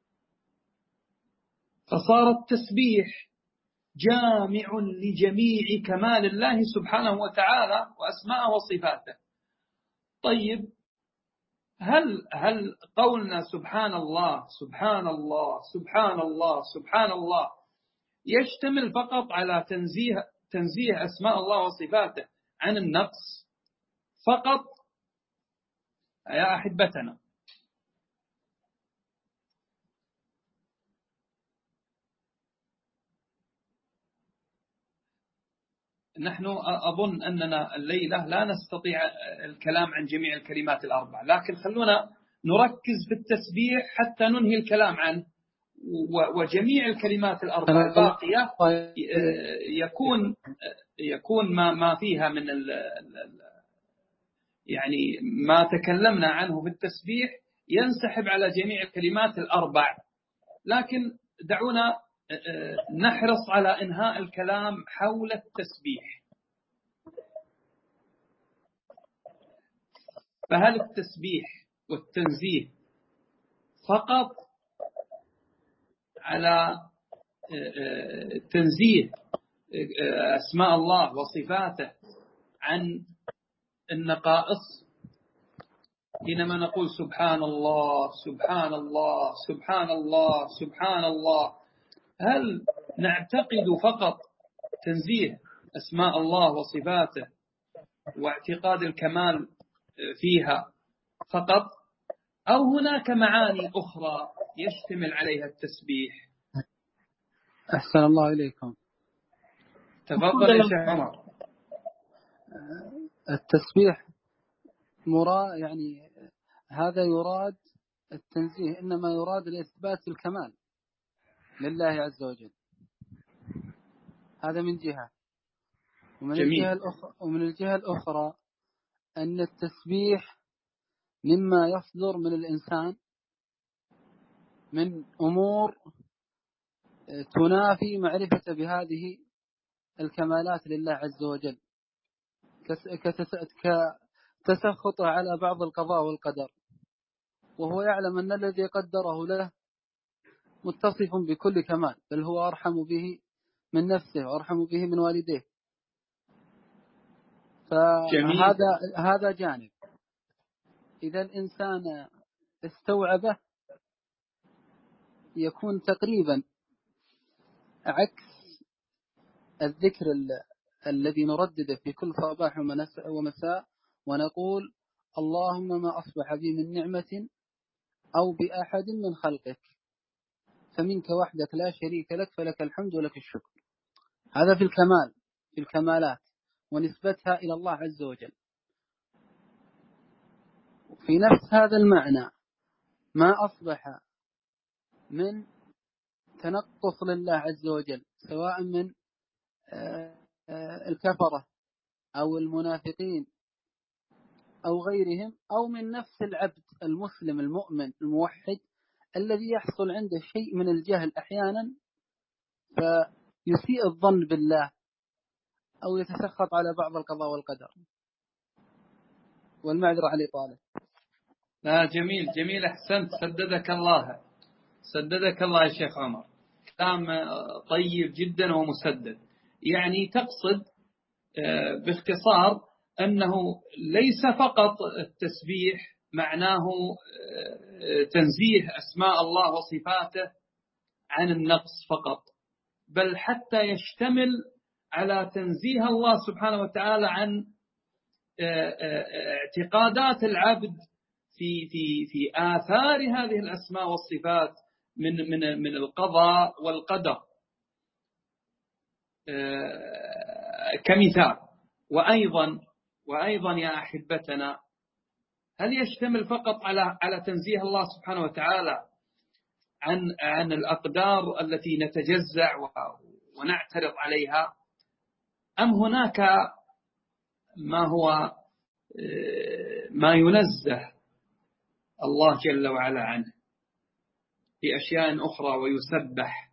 فصار التسبيح جامع لجميع كمال الله سبحانه وتعالى وأسماءه وصفاته. طيب، هل قولنا سبحان الله سبحان الله سبحان الله سبحان الله يشتمل فقط على تنزيه أسماء الله وصفاته عن النقص فقط يا أحبتنا؟ نحن أظن أننا الليلة لا نستطيع الكلام عن جميع الكلمات الأربع، لكن خلونا نركز في التسبيح حتى ننهي الكلام عنه، وجميع الكلمات الأربع الباقية يكون ما فيها من يعني ما تكلمنا عنه في التسبيح ينسحب على جميع الكلمات الأربع. لكن دعونا نحرص على إنهاء الكلام حول التسبيح. فهل التسبيح والتنزيه فقط على تنزيه أسماء الله وصفاته عن النقائص؟ حينما نقول سبحان الله سبحان الله سبحان الله سبحان الله، هل نعتقد فقط تنزيه أسماء الله وصفاته واعتقاد الكمال فيها فقط، أو هناك معاني أخرى يشتمل عليها التسبيح؟ أحسن الله إليكم. تفضل يا شيخ عمر. التسبيح يعني هذا يراد التنزيه، إنما يراد الإثبات الكمال لله عز وجل. هذا من جهة. ومن الجهة الأخرى أن التسبيح مما يصدر من الإنسان من أمور تنافي معرفة بهذه الكمالات لله عز وجل، كتسخطه على بعض القضاء والقدر، وهو يعلم أن الذي قدره له متصف بكل كمال، بل هو أرحم به من نفسه وأرحم به من والديه. فهذا جانب إذا الإنسان استوعبه يكون تقريبا عكس الذكر الذي نردده في كل صباح ومساء ونقول اللهم ما أصبح بي من نعمة أو بأحد من خلقك فمنك وحدك لا شريك لك فلك الحمد ولك الشكر. هذا في الكمال، في الكمالات ونسبتها إلى الله عز وجل. في نفس هذا المعنى ما أصبح من تنقص لله عز وجل سواء من الكفرة أو المنافقين أو غيرهم، أو من نفس العبد المسلم المؤمن الموحد الذي يحصل عنده شيء من الجهل أحيانا فيسيء الظن بالله أو يتسخط على بعض القضاء والقدر. والمعذرة على الإطالة. لا جميل أحسنت، سددك الله يا شيخ عمر، كلام طيب جدا ومسدد. يعني تقصد باختصار أنه ليس فقط التسبيح معناه تنزيه أسماء الله وصفاته عن النقص فقط، بل حتى يشتمل على تنزيه الله سبحانه وتعالى عن اعتقادات العبد في آثار هذه الأسماء والصفات من القضاء والقدر كمثال. وأيضا يا أحبتنا، هل يشتمل فقط على تنزيه الله سبحانه وتعالى عن الأقدار التي نتجزع ونعترض عليها، أم هناك ما ينزه الله جل وعلا عنه في أشياء أخرى ويسبح؟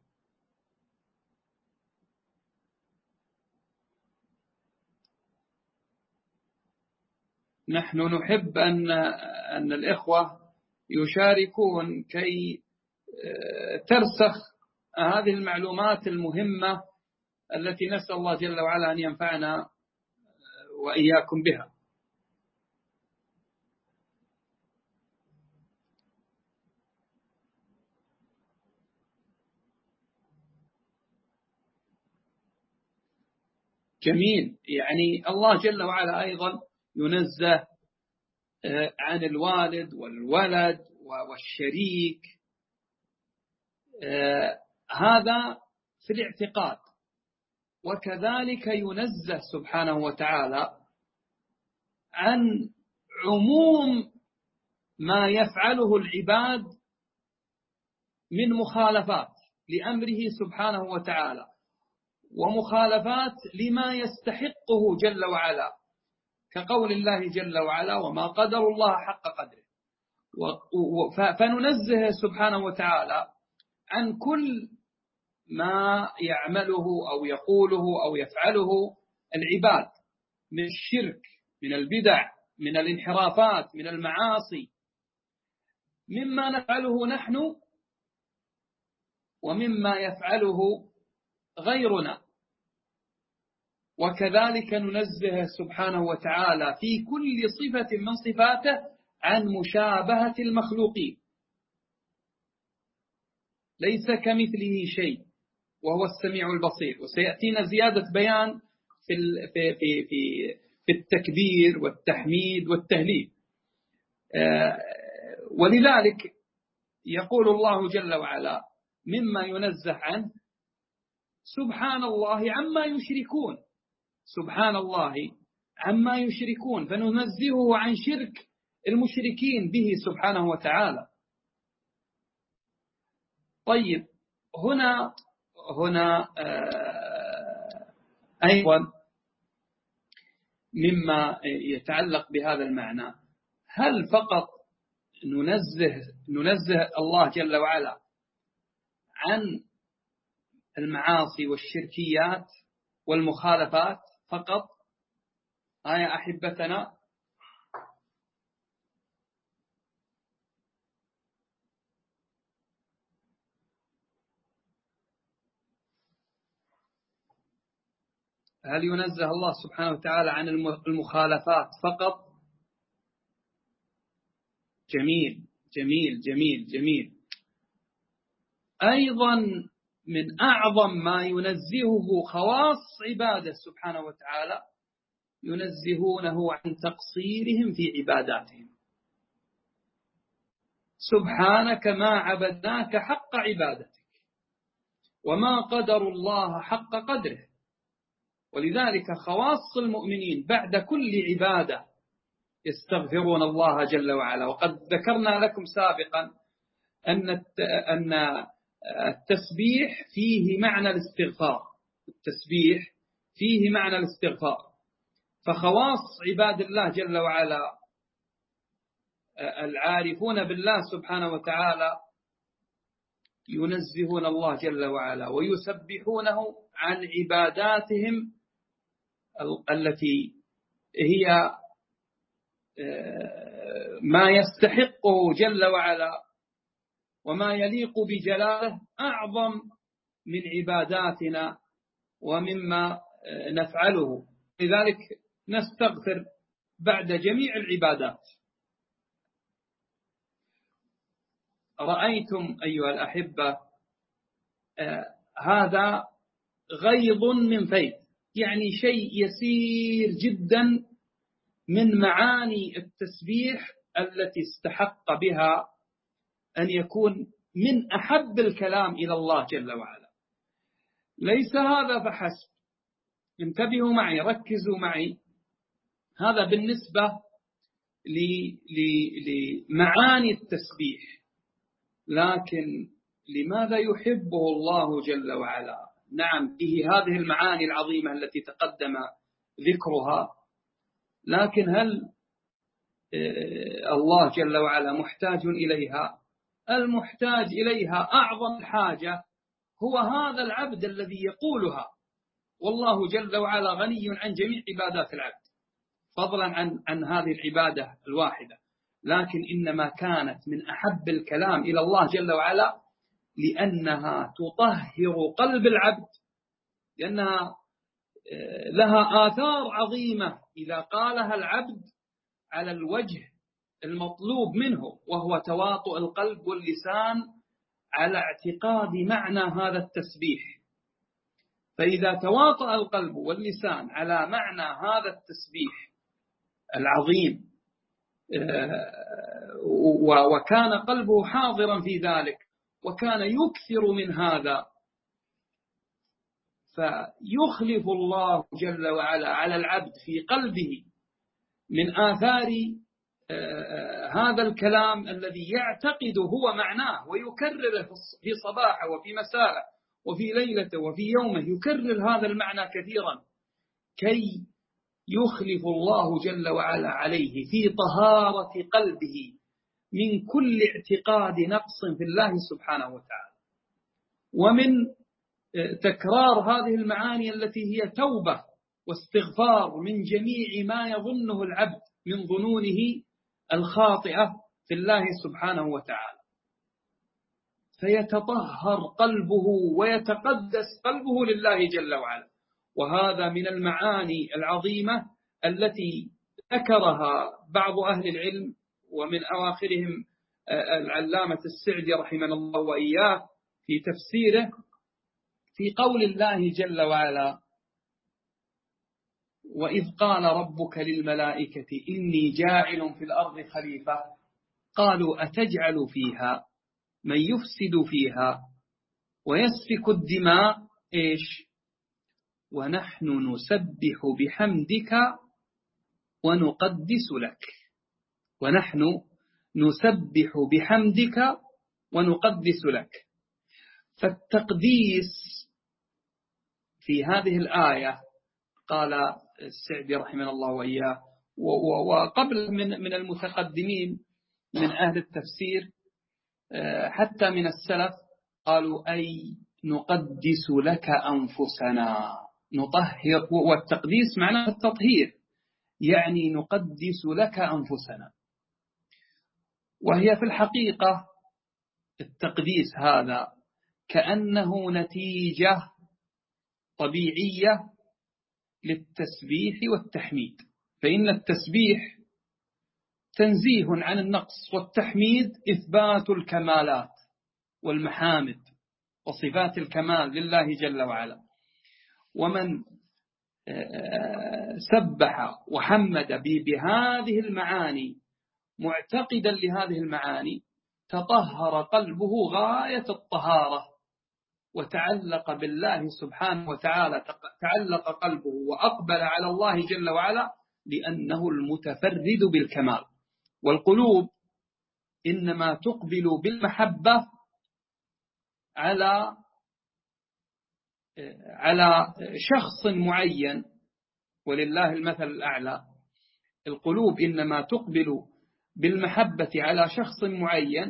نحن نحب أن الإخوة يشاركون كي ترسخ هذه المعلومات المهمة التي نسأل الله جل وعلا أن ينفعنا وإياكم بها. جميل. يعني الله جل وعلا أيضا ينزه عن الوالد والولد والشريك، هذا في الاعتقاد. وكذلك ينزه سبحانه وتعالى عن عموم ما يفعله العباد من مخالفات لأمره سبحانه وتعالى، ومخالفات لما يستحقه جل وعلا، كقول الله جل وعلا وما قدر الله حق قدره. فننزه سبحانه وتعالى عن كل ما يعمله أو يقوله أو يفعله العباد من الشرك، من البدع، من الانحرافات، من المعاصي، مما نفعله نحن ومما يفعله غيرنا. وكذلك ننزه سبحانه وتعالى في كل صفة من صفاته عن مشابهة المخلوقين، ليس كمثله شيء وهو السميع البصير. وسيأتينا زيادة بيان في التكبير والتحميد والتهليل. ولذلك يقول الله جل وعلا مما ينزه عنه سبحان الله عما يشركون، سبحان الله عما يشركون. فننزهه عن شرك المشركين به سبحانه وتعالى. طيب هنا أيضا مما يتعلق بهذا المعنى، هل فقط ننزه الله جل وعلا عن المعاصي والشركيات والمخالفات فقط يا أحبتنا؟ هل ينزه الله سبحانه وتعالى عن المخالفات فقط؟ جميل جميل جميل جميل. أيضا من أعظم ما ينزهه خواص عباده سبحانه وتعالى، ينزهونه عن تقصيرهم في عباداتهم. سبحانك ما عبدناك حق عبادتك وما قدر الله حق قدره. ولذلك خواص المؤمنين بعد كل عبادة يستغفرون الله جل وعلا. وقد ذكرنا لكم سابقا أن التسبيح فيه معنى الاستغفار، التسبيح فيه معنى الاستغفار. فخواص عباد الله جل وعلا العارفون بالله سبحانه وتعالى ينزهون الله جل وعلا ويسبحونه عن عباداتهم التي هي ما يستحقه جل وعلا وما يليق بجلاله أعظم من عباداتنا ومما نفعله. لذلك نستغفر بعد جميع العبادات. رأيتم أيها الأحبة هذا غيض من فيض، يعني شيء يسير جدا من معاني التسبيح التي استحق بها أن يكون من أحب الكلام إلى الله جل وعلا. ليس هذا فحسب، انتبهوا معي، ركزوا معي. هذا بالنسبة لمعاني التسبيح، لكن لماذا يحبه الله جل وعلا؟ نعم فيه هذه المعاني العظيمة التي تقدم ذكرها، لكن هل الله جل وعلا محتاج إليها؟ المحتاج إليها أعظم الحاجة هو هذا العبد الذي يقولها، والله جل وعلا غني عن جميع عبادات العبد فضلا عن هذه العبادة الواحدة. لكن إنما كانت من أحب الكلام إلى الله جل وعلا لأنها تطهر قلب العبد، لأنها لها آثار عظيمة إذا قالها العبد على الوجه المطلوب منه، وهو تواطؤ القلب واللسان على اعتقاد معنى هذا التسبيح. فإذا تواطأ القلب واللسان على معنى هذا التسبيح العظيم وكان قلبه حاضرا في ذلك وكان يكثر من هذا، فيخلف الله جل وعلا على العبد في قلبه من آثار هذا الكلام الذي يعتقد هو معناه ويكرره في صباحه وفي مساءه وفي ليلته وفي يومه، يكرر هذا المعنى كثيرا كي يخلف الله جل وعلا عليه في طهارة قلبه من كل اعتقاد نقص في الله سبحانه وتعالى. ومن تكرار هذه المعاني التي هي توبة واستغفار من جميع ما يظنه العبد من ظنونه الخاطئة في الله سبحانه وتعالى، فيتطهر قلبه ويتقدس قلبه لله جل وعلا. وهذا من المعاني العظيمة التي ذكرها بعض أهل العلم ومن أواخرهم العلامة السعدي رحمه الله وإياه في تفسيره في قول الله جل وعلا: وإذ قال ربك للملائكة إني جاعل في الأرض خليفة قالوا أتجعل فيها من يفسد فيها ويسفك الدماء ونحن نسبح بحمدك ونقدس لك. ونحن نسبح بحمدك ونقدس لك. فالتقديس في هذه الآية قال السعدي رحمه الله وإياه وقبل من المتقدمين من أهل التفسير حتى من السلف قالوا أي نقدس لك أنفسنا، نطهر، والتقديس معناه التطهير، يعني نقدس لك أنفسنا. وهي في الحقيقة التقديس هذا كأنه نتيجة طبيعية للتسبيح والتحميد، فإن التسبيح تنزيه عن النقص، والتحميد إثبات الكمالات والمحامد وصفات الكمال لله جل وعلا. ومن سبح وحمد بهذه المعاني معتقدا لهذه المعاني تطهر قلبه غاية الطهارة وتعلق بالله سبحانه وتعالى، تعلق قلبه وأقبل على الله جل وعلا لأنه المتفرد بالكمال. والقلوب إنما تقبل بالمحبة على شخص معين، ولله المثل الأعلى. القلوب إنما تقبل بالمحبة على شخص معين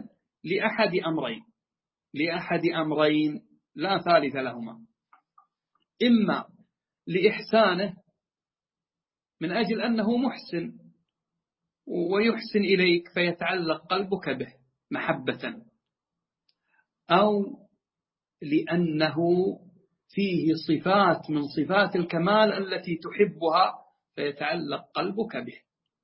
لأحد أمرين لا ثالث لهما: إما لإحسانه من أجل أنه محسن ويحسن إليك فيتعلق قلبك به محبة، أو لأنه فيه صفات من صفات الكمال التي تحبها فيتعلق قلبك به.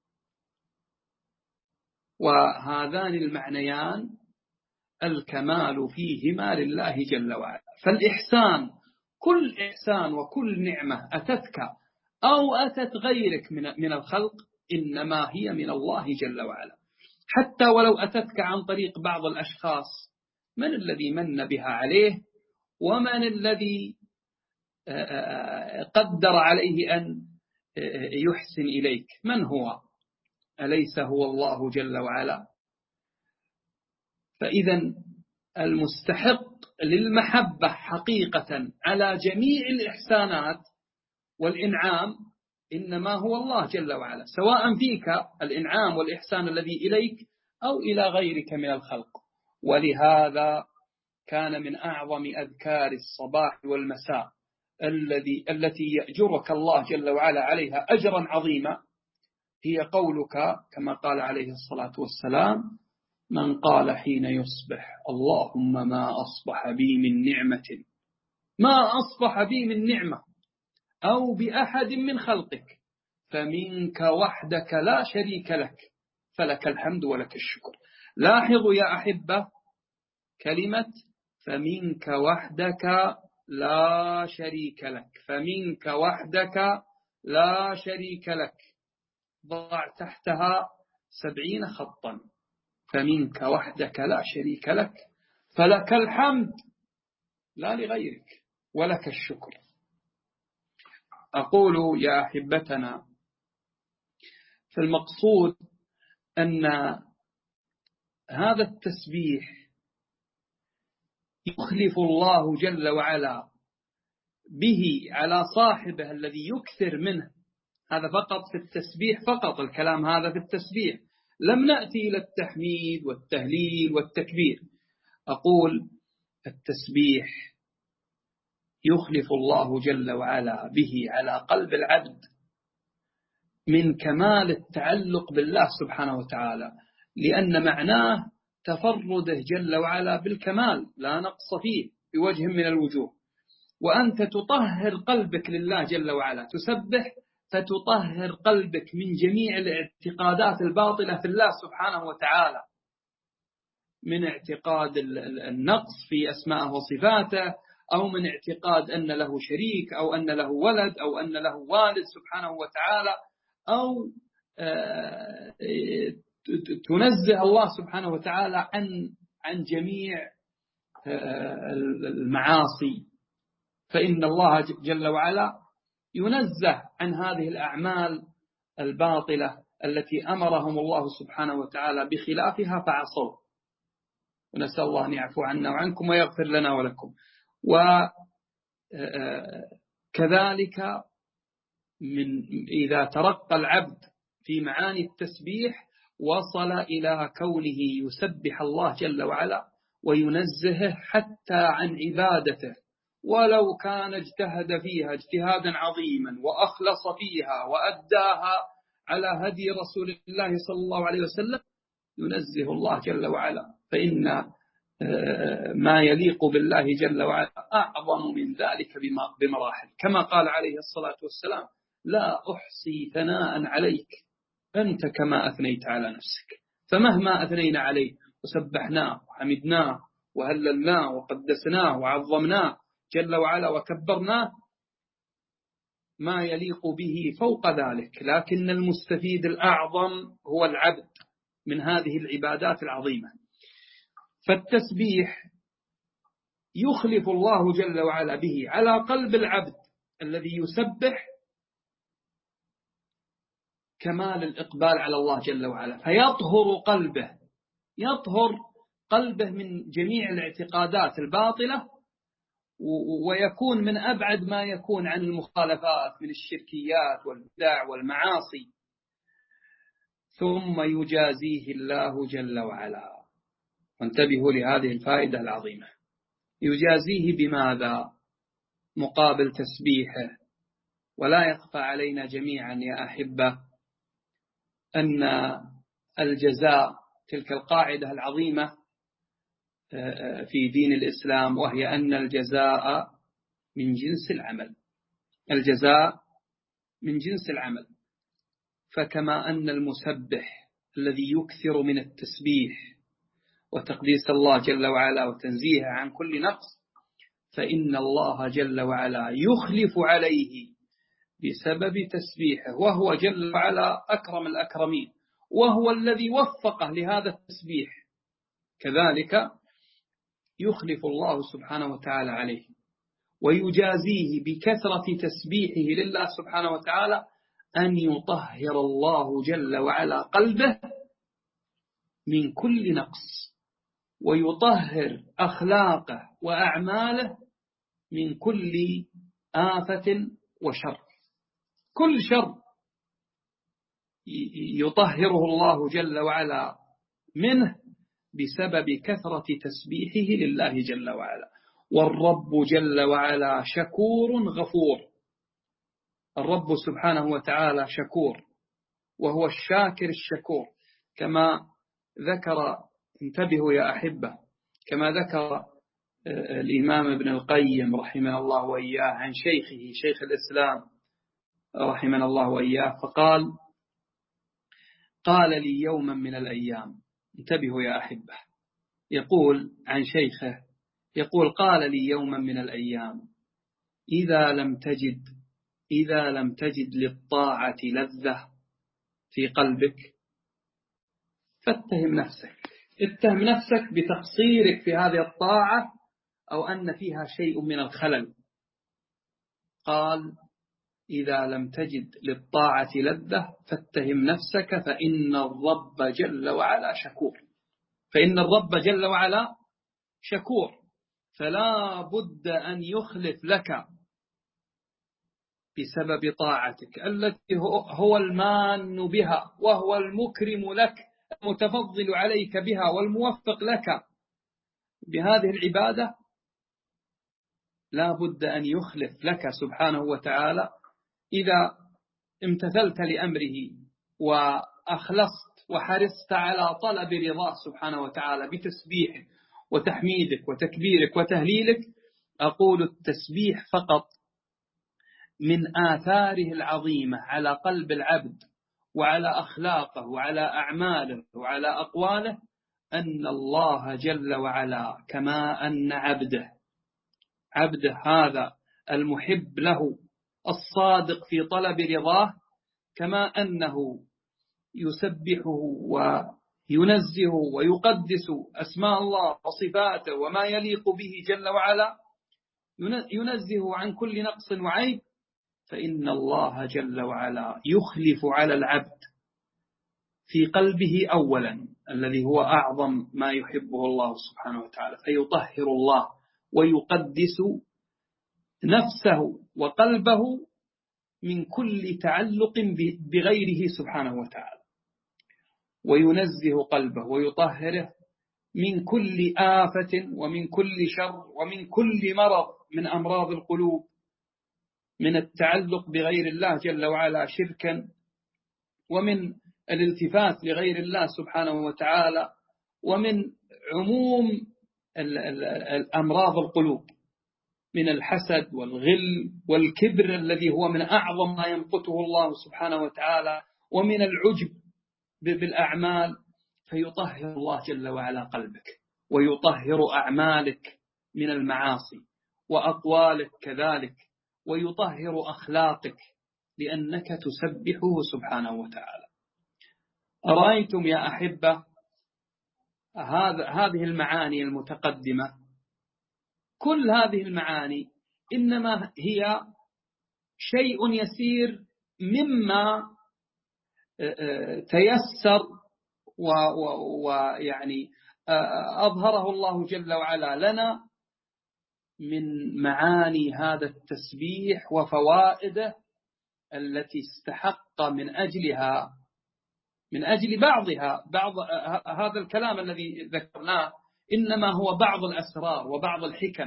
وهذان المعنيان الكمال فيهما لله جل وعلا. فالإحسان، كل إحسان وكل نعمة أتتك أو أتت غيرك من الخلق إنما هي من الله جل وعلا، حتى ولو أتتك عن طريق بعض الأشخاص. من الذي من بها عليه؟ ومن الذي قدر عليه أن يحسن إليك؟ من هو؟ أليس هو الله جل وعلا؟ فإذا المستحق للمحبة حقيقة على جميع الإحسانات والإنعام إنما هو الله جل وعلا، سواء فيك الإنعام والإحسان الذي إليك أو إلى غيرك من الخلق. ولهذا كان من أعظم أذكار الصباح والمساء التي يأجرك الله جل وعلا عليها أجرا عظيما هي قولك كما قال عليه الصلاة والسلام: من قال حين يصبح اللهم ما أصبح بي من نعمة أو بأحد من خلقك فمنك وحدك لا شريك لك فلك الحمد ولك الشكر. لاحظوا يا أحبة كلمة فمنك وحدك لا شريك لك، فمنك وحدك لا شريك لك، ضع تحتها 70 خطا. فمنك وحدك لا شريك لك فلك الحمد لا لغيرك ولك الشكر. أقول يا أحبتنا في المقصود أن هذا التسبيح يخلف الله جل وعلا به على صاحبه الذي يكثر منه. هذا فقط في التسبيح، فقط الكلام هذا في التسبيح، لم نأتي إلى التحميد والتهليل والتكبير. أقول التسبيح يخلف الله جل وعلا به على قلب العبد من كمال التعلق بالله سبحانه وتعالى، لأن معناه تفرده جل وعلا بالكمال لا نقص فيه بوجه من الوجوه. وأنت تطهر قلبك لله جل وعلا، تسبح فتطهر قلبك من جميع الاعتقادات الباطلة في الله سبحانه وتعالى، من اعتقاد النقص في أسماءه وصفاته، أو من اعتقاد أن له شريك أو أن له ولد أو أن له والد سبحانه وتعالى، أو تنزه الله سبحانه وتعالى عن جميع المعاصي، فإن الله جل وعلا ينزه عن هذه الأعمال الباطلة التي أمرهم الله سبحانه وتعالى بخلافها فعصوا، ونسأل الله أن يعفو عنا وعنكم ويغفر لنا ولكم. وكذلك إذا ترقى العبد في معاني التسبيح وصل إلى كونه يسبح الله جل وعلا وينزهه حتى عن عبادته، ولو كان اجتهد فيها اجتهادا عظيما وأخلص فيها وأداها على هدي رسول الله صلى الله عليه وسلم، ينزه الله جل وعلا، فإن ما يليق بالله جل وعلا أعظم من ذلك بمراحل، كما قال عليه الصلاة والسلام: لا أحصي ثناء عليك أنت كما أثنيت على نفسك. فمهما أثنينا عليه وسبحناه وحمدناه وهللناه وقدسناه وعظمناه جل وعلا وكبرناه ما يليق به فوق ذلك، لكن المستفيد الأعظم هو العبد من هذه العبادات العظيمة. فالتسبيح يخلف الله جل وعلا به على قلب العبد الذي يسبح كمال الإقبال على الله جل وعلا، فيطهر قلبه من جميع الاعتقادات الباطلة، ويكون من أبعد ما يكون عن المخالفات من الشركيات والبدع والمعاصي. ثم يجازيه الله جل وعلا، وانتبهوا لهذه الفائدة العظيمة، يجازيه بماذا؟ مقابل تسبيحه. ولا يخفى علينا جميعا يا أحبة أن الجزاء، تلك القاعدة العظيمة في دين الإسلام، وهي أن الجزاء من جنس العمل. الجزاء من جنس العمل. فكما أن المسبح الذي يكثر من التسبيح وتقديس الله جل وعلا وتنزيهه عن كل نقص، فإن الله جل وعلا يخلف عليه بسبب تسبيحه، وهو جل وعلا أكرم الأكرمين، وهو الذي وفقه لهذا التسبيح. كذلك يخلف الله سبحانه وتعالى عليه ويجازيه بكثرة تسبيحه لله سبحانه وتعالى أن يطهر الله جل وعلا قلبه من كل نقص، ويطهر أخلاقه وأعماله من كل آفة وشر. كل شر يطهره الله جل وعلا منه بسبب كثرة تسبيحه لله جل وعلا. والرب جل وعلا شكور غفور. الرب سبحانه وتعالى شكور، وهو الشاكر الشكور، كما ذكر، انتبهوا يا أحبة، كما ذكر الإمام ابن القيم رحمه الله وإياه عن شيخه شيخ الإسلام رحمه الله وإياه، فقال: قال لي يوما من الأيام. انتبهوا يا أحبة، يقول عن شيخه، يقول: قال لي يوما من الأيام: إذا لم تجد للطاعة لذة في قلبك فاتهم نفسك. اتهم نفسك بتقصيرك في هذه الطاعة أو أن فيها شيء من الخلل. قال: إذا لم تجد للطاعة لذة فاتهم نفسك، فإن الرب جل وعلا شكور. فإن الرب جل وعلا شكور، فلا بد أن يخلف لك بسبب طاعتك التي هو المان بها، وهو المكرم لك، المتفضل عليك بها، والموفق لك بهذه العبادة. لا بد أن يخلف لك سبحانه وتعالى إذا امتثلت لأمره وأخلصت وحرصت على طلب رضاه سبحانه وتعالى بتسبيحك وتحميدك وتكبيرك وتهليلك. أقول التسبيح فقط من آثاره العظيمة على قلب العبد وعلى أخلاقه وعلى أعماله وعلى أقواله أن الله جل وعلا، كما أن عبده هذا المحب له الصادق في طلب رضاه، كما أنه يسبحه وينزه ويقدس أسماء الله وصفاته وما يليق به جل وعلا، ينزه عن كل نقص وعيب، فإن الله جل وعلا يخلف على العبد في قلبه أولا، الذي هو أعظم ما يحبه الله سبحانه وتعالى، فيطهر الله ويقدس نفسه وقلبه من كل تعلق بغيره سبحانه وتعالى، وينزه قلبه ويطهره من كل آفة ومن كل شر ومن كل مرض من أمراض القلوب، من التعلق بغير الله جل وعلا شركا، ومن الالتفات لغير الله سبحانه وتعالى، ومن عموم الأمراض القلوب، من الحسد والغل والكبر الذي هو من أعظم ما يمقته الله سبحانه وتعالى، ومن العجب بالأعمال. فيطهر الله جل وعلا قلبك، ويطهر أعمالك من المعاصي، وأقوالك كذلك، ويطهر أخلاقك لأنك تسبحه سبحانه وتعالى. أرأيتم يا أحبة هذه المعاني المتقدمة، كل هذه المعاني إنما هي شيء يسير مما تيسر ويعني أظهره الله جل وعلا لنا من معاني هذا التسبيح وفوائده التي استحق من أجل بعض هذا الكلام الذي ذكرناه إنما هو بعض الأسرار وبعض الحكم.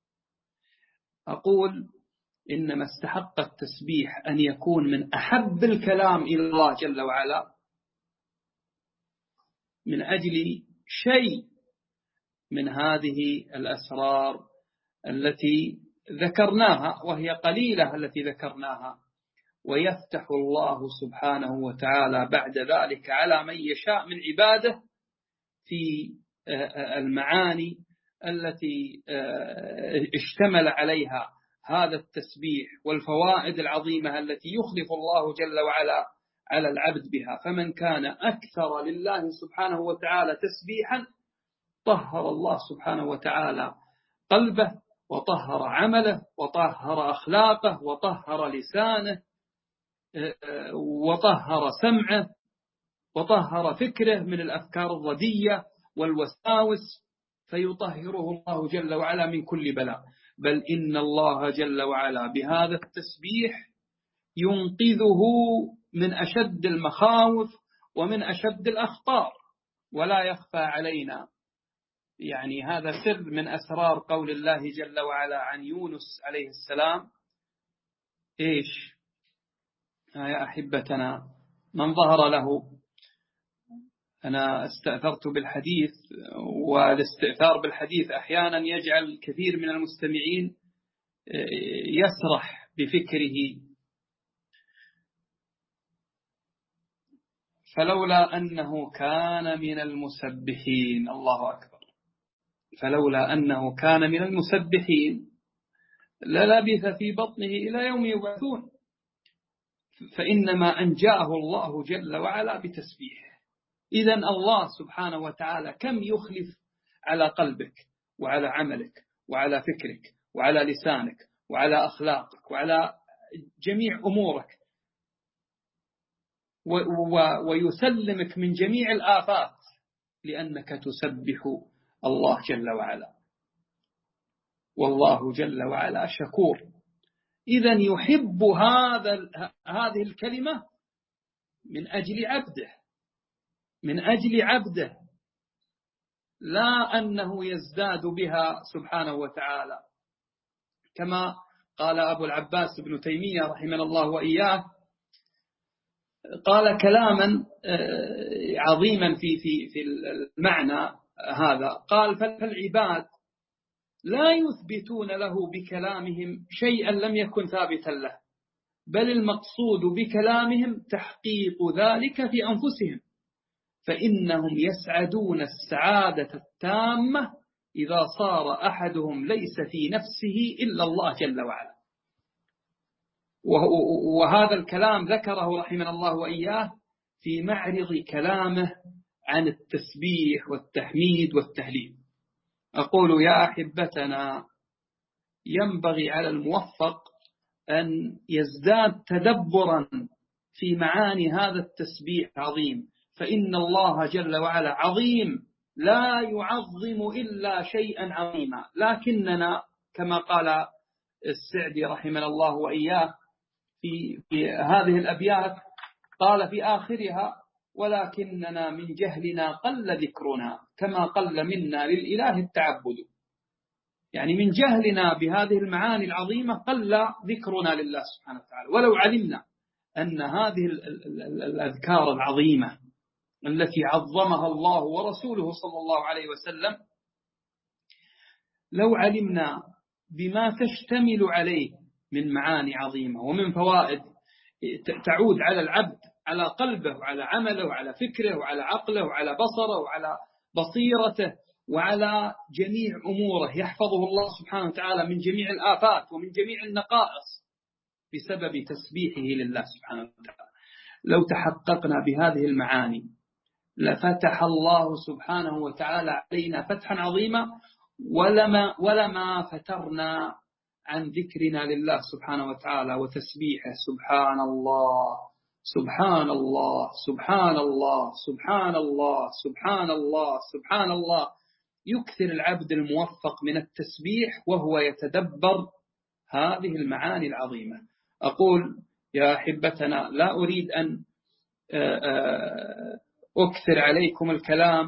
أقول إنما استحق التسبيح أن يكون من أحب الكلام إلى الله جل وعلا من أجل شيء من هذه الأسرار التي ذكرناها، وهي قليلة التي ذكرناها. ويفتح الله سبحانه وتعالى بعد ذلك على من يشاء من عباده في المعاني التي اشتمل عليها هذا التسبيح والفوائد العظيمة التي يخلف الله جل وعلا على العبد بها. فمن كان أكثر لله سبحانه وتعالى تسبيحا طهر الله سبحانه وتعالى قلبه، وطهر عمله، وطهر أخلاقه، وطهر لسانه، وطهر سمعه، وطهر فكره من الأفكار الردية والوساوس، فيطهره الله جل وعلا من كل بلاء. بل إن الله جل وعلا بهذا التسبيح ينقذه من أشد المخاوف ومن أشد الأخطار. ولا يخفى علينا يعني هذا سر من أسرار قول الله جل وعلا عن يونس عليه السلام. إيش يا أحبتنا؟ من ظهر له، أنا استأثرت بالحديث، والاستئثار بالحديث أحيانا يجعل كثير من المستمعين يسرح بفكره. فلولا أنه كان من المسبحين، الله أكبر، فلولا أنه كان من المسبحين للبث في بطنه إلى يوم يبعثون. فإنما أنجاه الله جل وعلا بتسبيح. إذن الله سبحانه وتعالى كم يخلف على قلبك وعلى عملك وعلى فكرك وعلى لسانك وعلى أخلاقك وعلى جميع أمورك، ويسلمك من جميع الآفات لأنك تسبح الله جل وعلا. والله جل وعلا شكور. إذن يحب هذه الكلمة من أجل عبده، من أجل عبده، لا أنه يزداد بها سبحانه وتعالى. كما قال أبو العباس ابن تيمية رحمه الله وإياه، قال كلاما عظيما في المعنى هذا. قال: فالعباد لا يثبتون له بكلامهم شيئا لم يكن ثابتا له، بل المقصود بكلامهم تحقيق ذلك في أنفسهم، فإنهم يسعدون السعادة التامة إذا صار أحدهم ليس في نفسه إلا الله جل وعلا. وهذا الكلام ذكره رحمه الله وإياه في معرض كلامه عن التسبيح والتحميد والتهليل. أقول يا أحبتنا، ينبغي على الموفق أن يزداد تدبرا في معاني هذا التسبيح العظيم، فإن الله جل وعلا عظيم لا يعظم إلا شيئا عظيما. لكننا كما قال السعدي رحمه الله وإياه في هذه الأبيات، قال في آخرها: ولكننا من جهلنا قل ذكرنا كما قل منا للإله التعبد. يعني من جهلنا بهذه المعاني العظيمة قل ذكرنا لله سبحانه وتعالى. ولو علمنا أن هذه الأذكار العظيمة التي عظمها الله ورسوله صلى الله عليه وسلم، لو علمنا بما تشتمل عليه من معاني عظيمة ومن فوائد تعود على العبد، على قلبه وعلى عمله وعلى فكره وعلى عقله وعلى بصره وعلى بصيرته وعلى جميع أموره، يحفظه الله سبحانه وتعالى من جميع الآفات ومن جميع النقائص بسبب تسبيحه لله سبحانه وتعالى. لو تحققنا بهذه المعاني لفتح الله سبحانه وتعالى علينا فتحا عظيما، ولما فترنا عن ذكرنا لله سبحانه وتعالى وتسبيحه. سبحان الله سبحان الله سبحان الله سبحان الله سبحان الله سبحان الله. يكثر العبد الموفق من التسبيح وهو يتدبر هذه المعاني العظيمة. أقول يا أحبتنا، لا أريد أن أكثر عليكم الكلام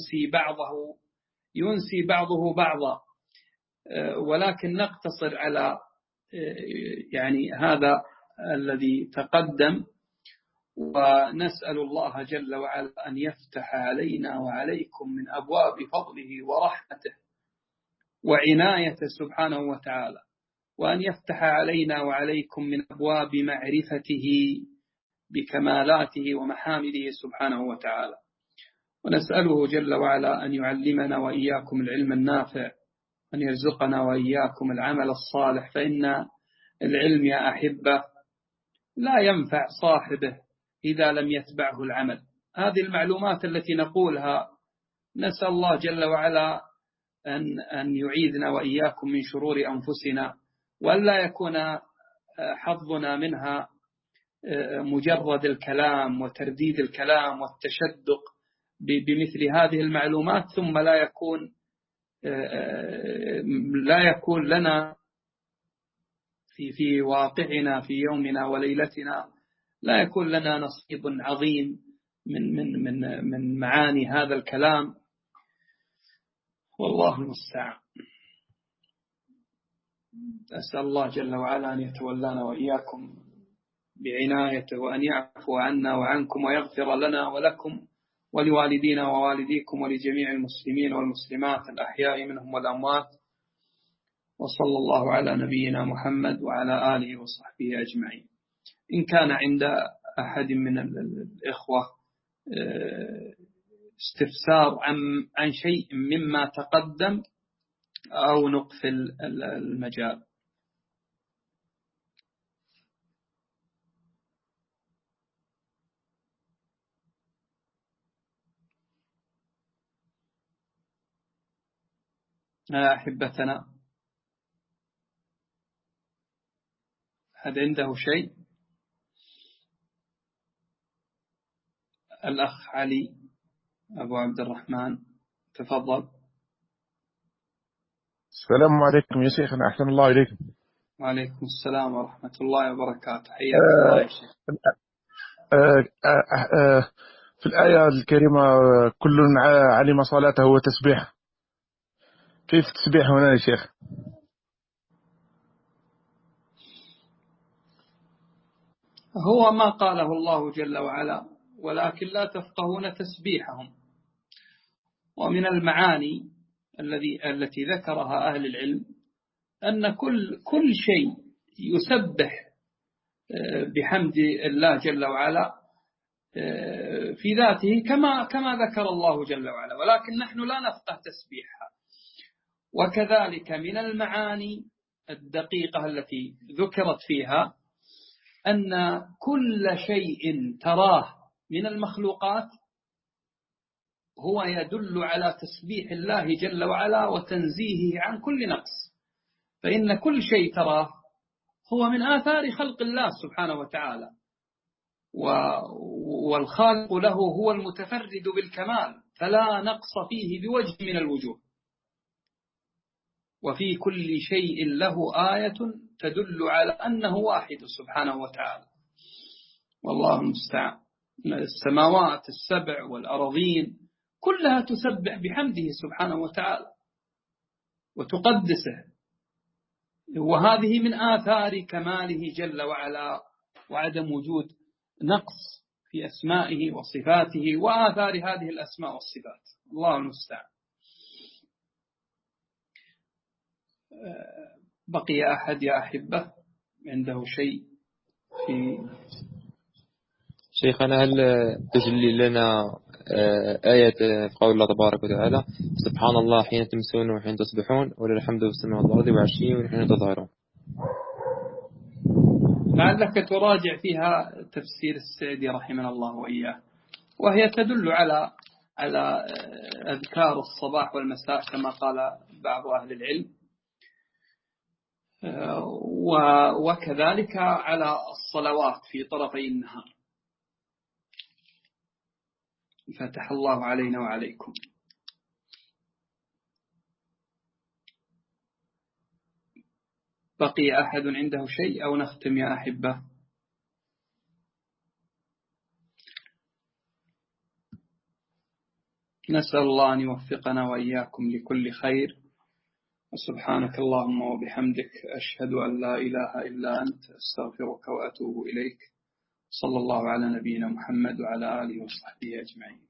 ينسي بعضه بعضا، ولكن نقتصر على يعني هذا الذي تقدم، ونسأل الله جل وعلا أن يفتح علينا وعليكم من أبواب فضله ورحمته وعنايته سبحانه وتعالى، وأن يفتح علينا وعليكم من أبواب معرفته بكمالاته ومحامده سبحانه وتعالى. ونسأله جل وعلا أن يعلمنا وإياكم العلم النافع، أن يرزقنا وإياكم العمل الصالح، فإن العلم يا أحبة لا ينفع صاحبه إذا لم يتبعه العمل. هذه المعلومات التي نقولها نسأل الله جل وعلا أن يعيذنا وإياكم من شرور أنفسنا، وأن لا يكون حظنا منها مجرد الكلام وترديد الكلام والتشدق بمثل هذه المعلومات، ثم لا يكون لنا في واقعنا في يومنا وليلتنا، لا يكون لنا نصيب عظيم من معاني هذا الكلام، والله المستعان. أسأل الله جل وعلا أن يتولانا وإياكم بعنايته، وأن يعفو عنا وعنكم ويغفر لنا ولكم ولوالدينا ووالديكم ولجميع المسلمين والمسلمات الأحياء منهم والأموات. وصلى الله على نبينا محمد وعلى آله وصحبه أجمعين. إن كان عند أحد من الإخوة استفسار عن شيء مما تقدم أو نقفل المجال. أحبتنا، هل عنده شيء؟ الأخ علي أبو عبد الرحمن، تفضل. السلام عليكم يا شيخنا، أحسن الله إليكم. وعليكم السلام ورحمة الله وبركاته، حياك الله يا شيخ. في الآية الكريمة كل علم صلاته وتسبيحه، كيف تسبيح هنا يا شيخ؟ هو ما قاله الله جل وعلا ولكن لا تفقهون تسبيحهم. ومن المعاني التي ذكرها أهل العلم أن كل شيء يسبح بحمد الله جل وعلا في ذاته كما ذكر الله جل وعلا، ولكن نحن لا نفقه تسبيحها. وكذلك من المعاني الدقيقة التي ذكرت فيها أن كل شيء تراه من المخلوقات هو يدل على تسبيح الله جل وعلا وتنزيهه عن كل نقص، فإن كل شيء تراه هو من آثار خلق الله سبحانه وتعالى. والخالق له هو المتفرد بالكمال، فلا نقص فيه بوجه من الوجوه، وفي كل شيء له آية تدل على أنه واحد سبحانه وتعالى، والله المستعان. السماوات السبع والأرضين كلها تسبح بحمده سبحانه وتعالى وتقدسه، وهذه من آثار كماله جل وعلا، وعدم وجود نقص في أسمائه وصفاته وآثار هذه الأسماء والصفات، الله المستعان. بقي أحد يا أحبة عنده شيء في شيخنا؟ هل تجلي لنا آية في قول الله تبارك وتعالى: سبحان الله حين تمسون وحين تصبحون وللحمد في السماء والأرض وعشيا وحين تظهرون؟ لعلك تراجع فيها تفسير السعدي رحمه الله وإياه، وهي تدل على أذكار الصباح والمساء كما قال بعض أهل العلم، وكذلك على الصلوات في طرفي النهار. فتح الله علينا وعليكم. بقي أحد عنده شيء أو نختم يا أحبة؟ نسأل الله أن يوفقنا وإياكم لكل خير، وسبحانك اللهم وبحمدك أشهد أن لا إله إلا أنت أستغفرك وأتوب إليك. صلى الله على نبينا محمد وعلى آله وصحبه أجمعين.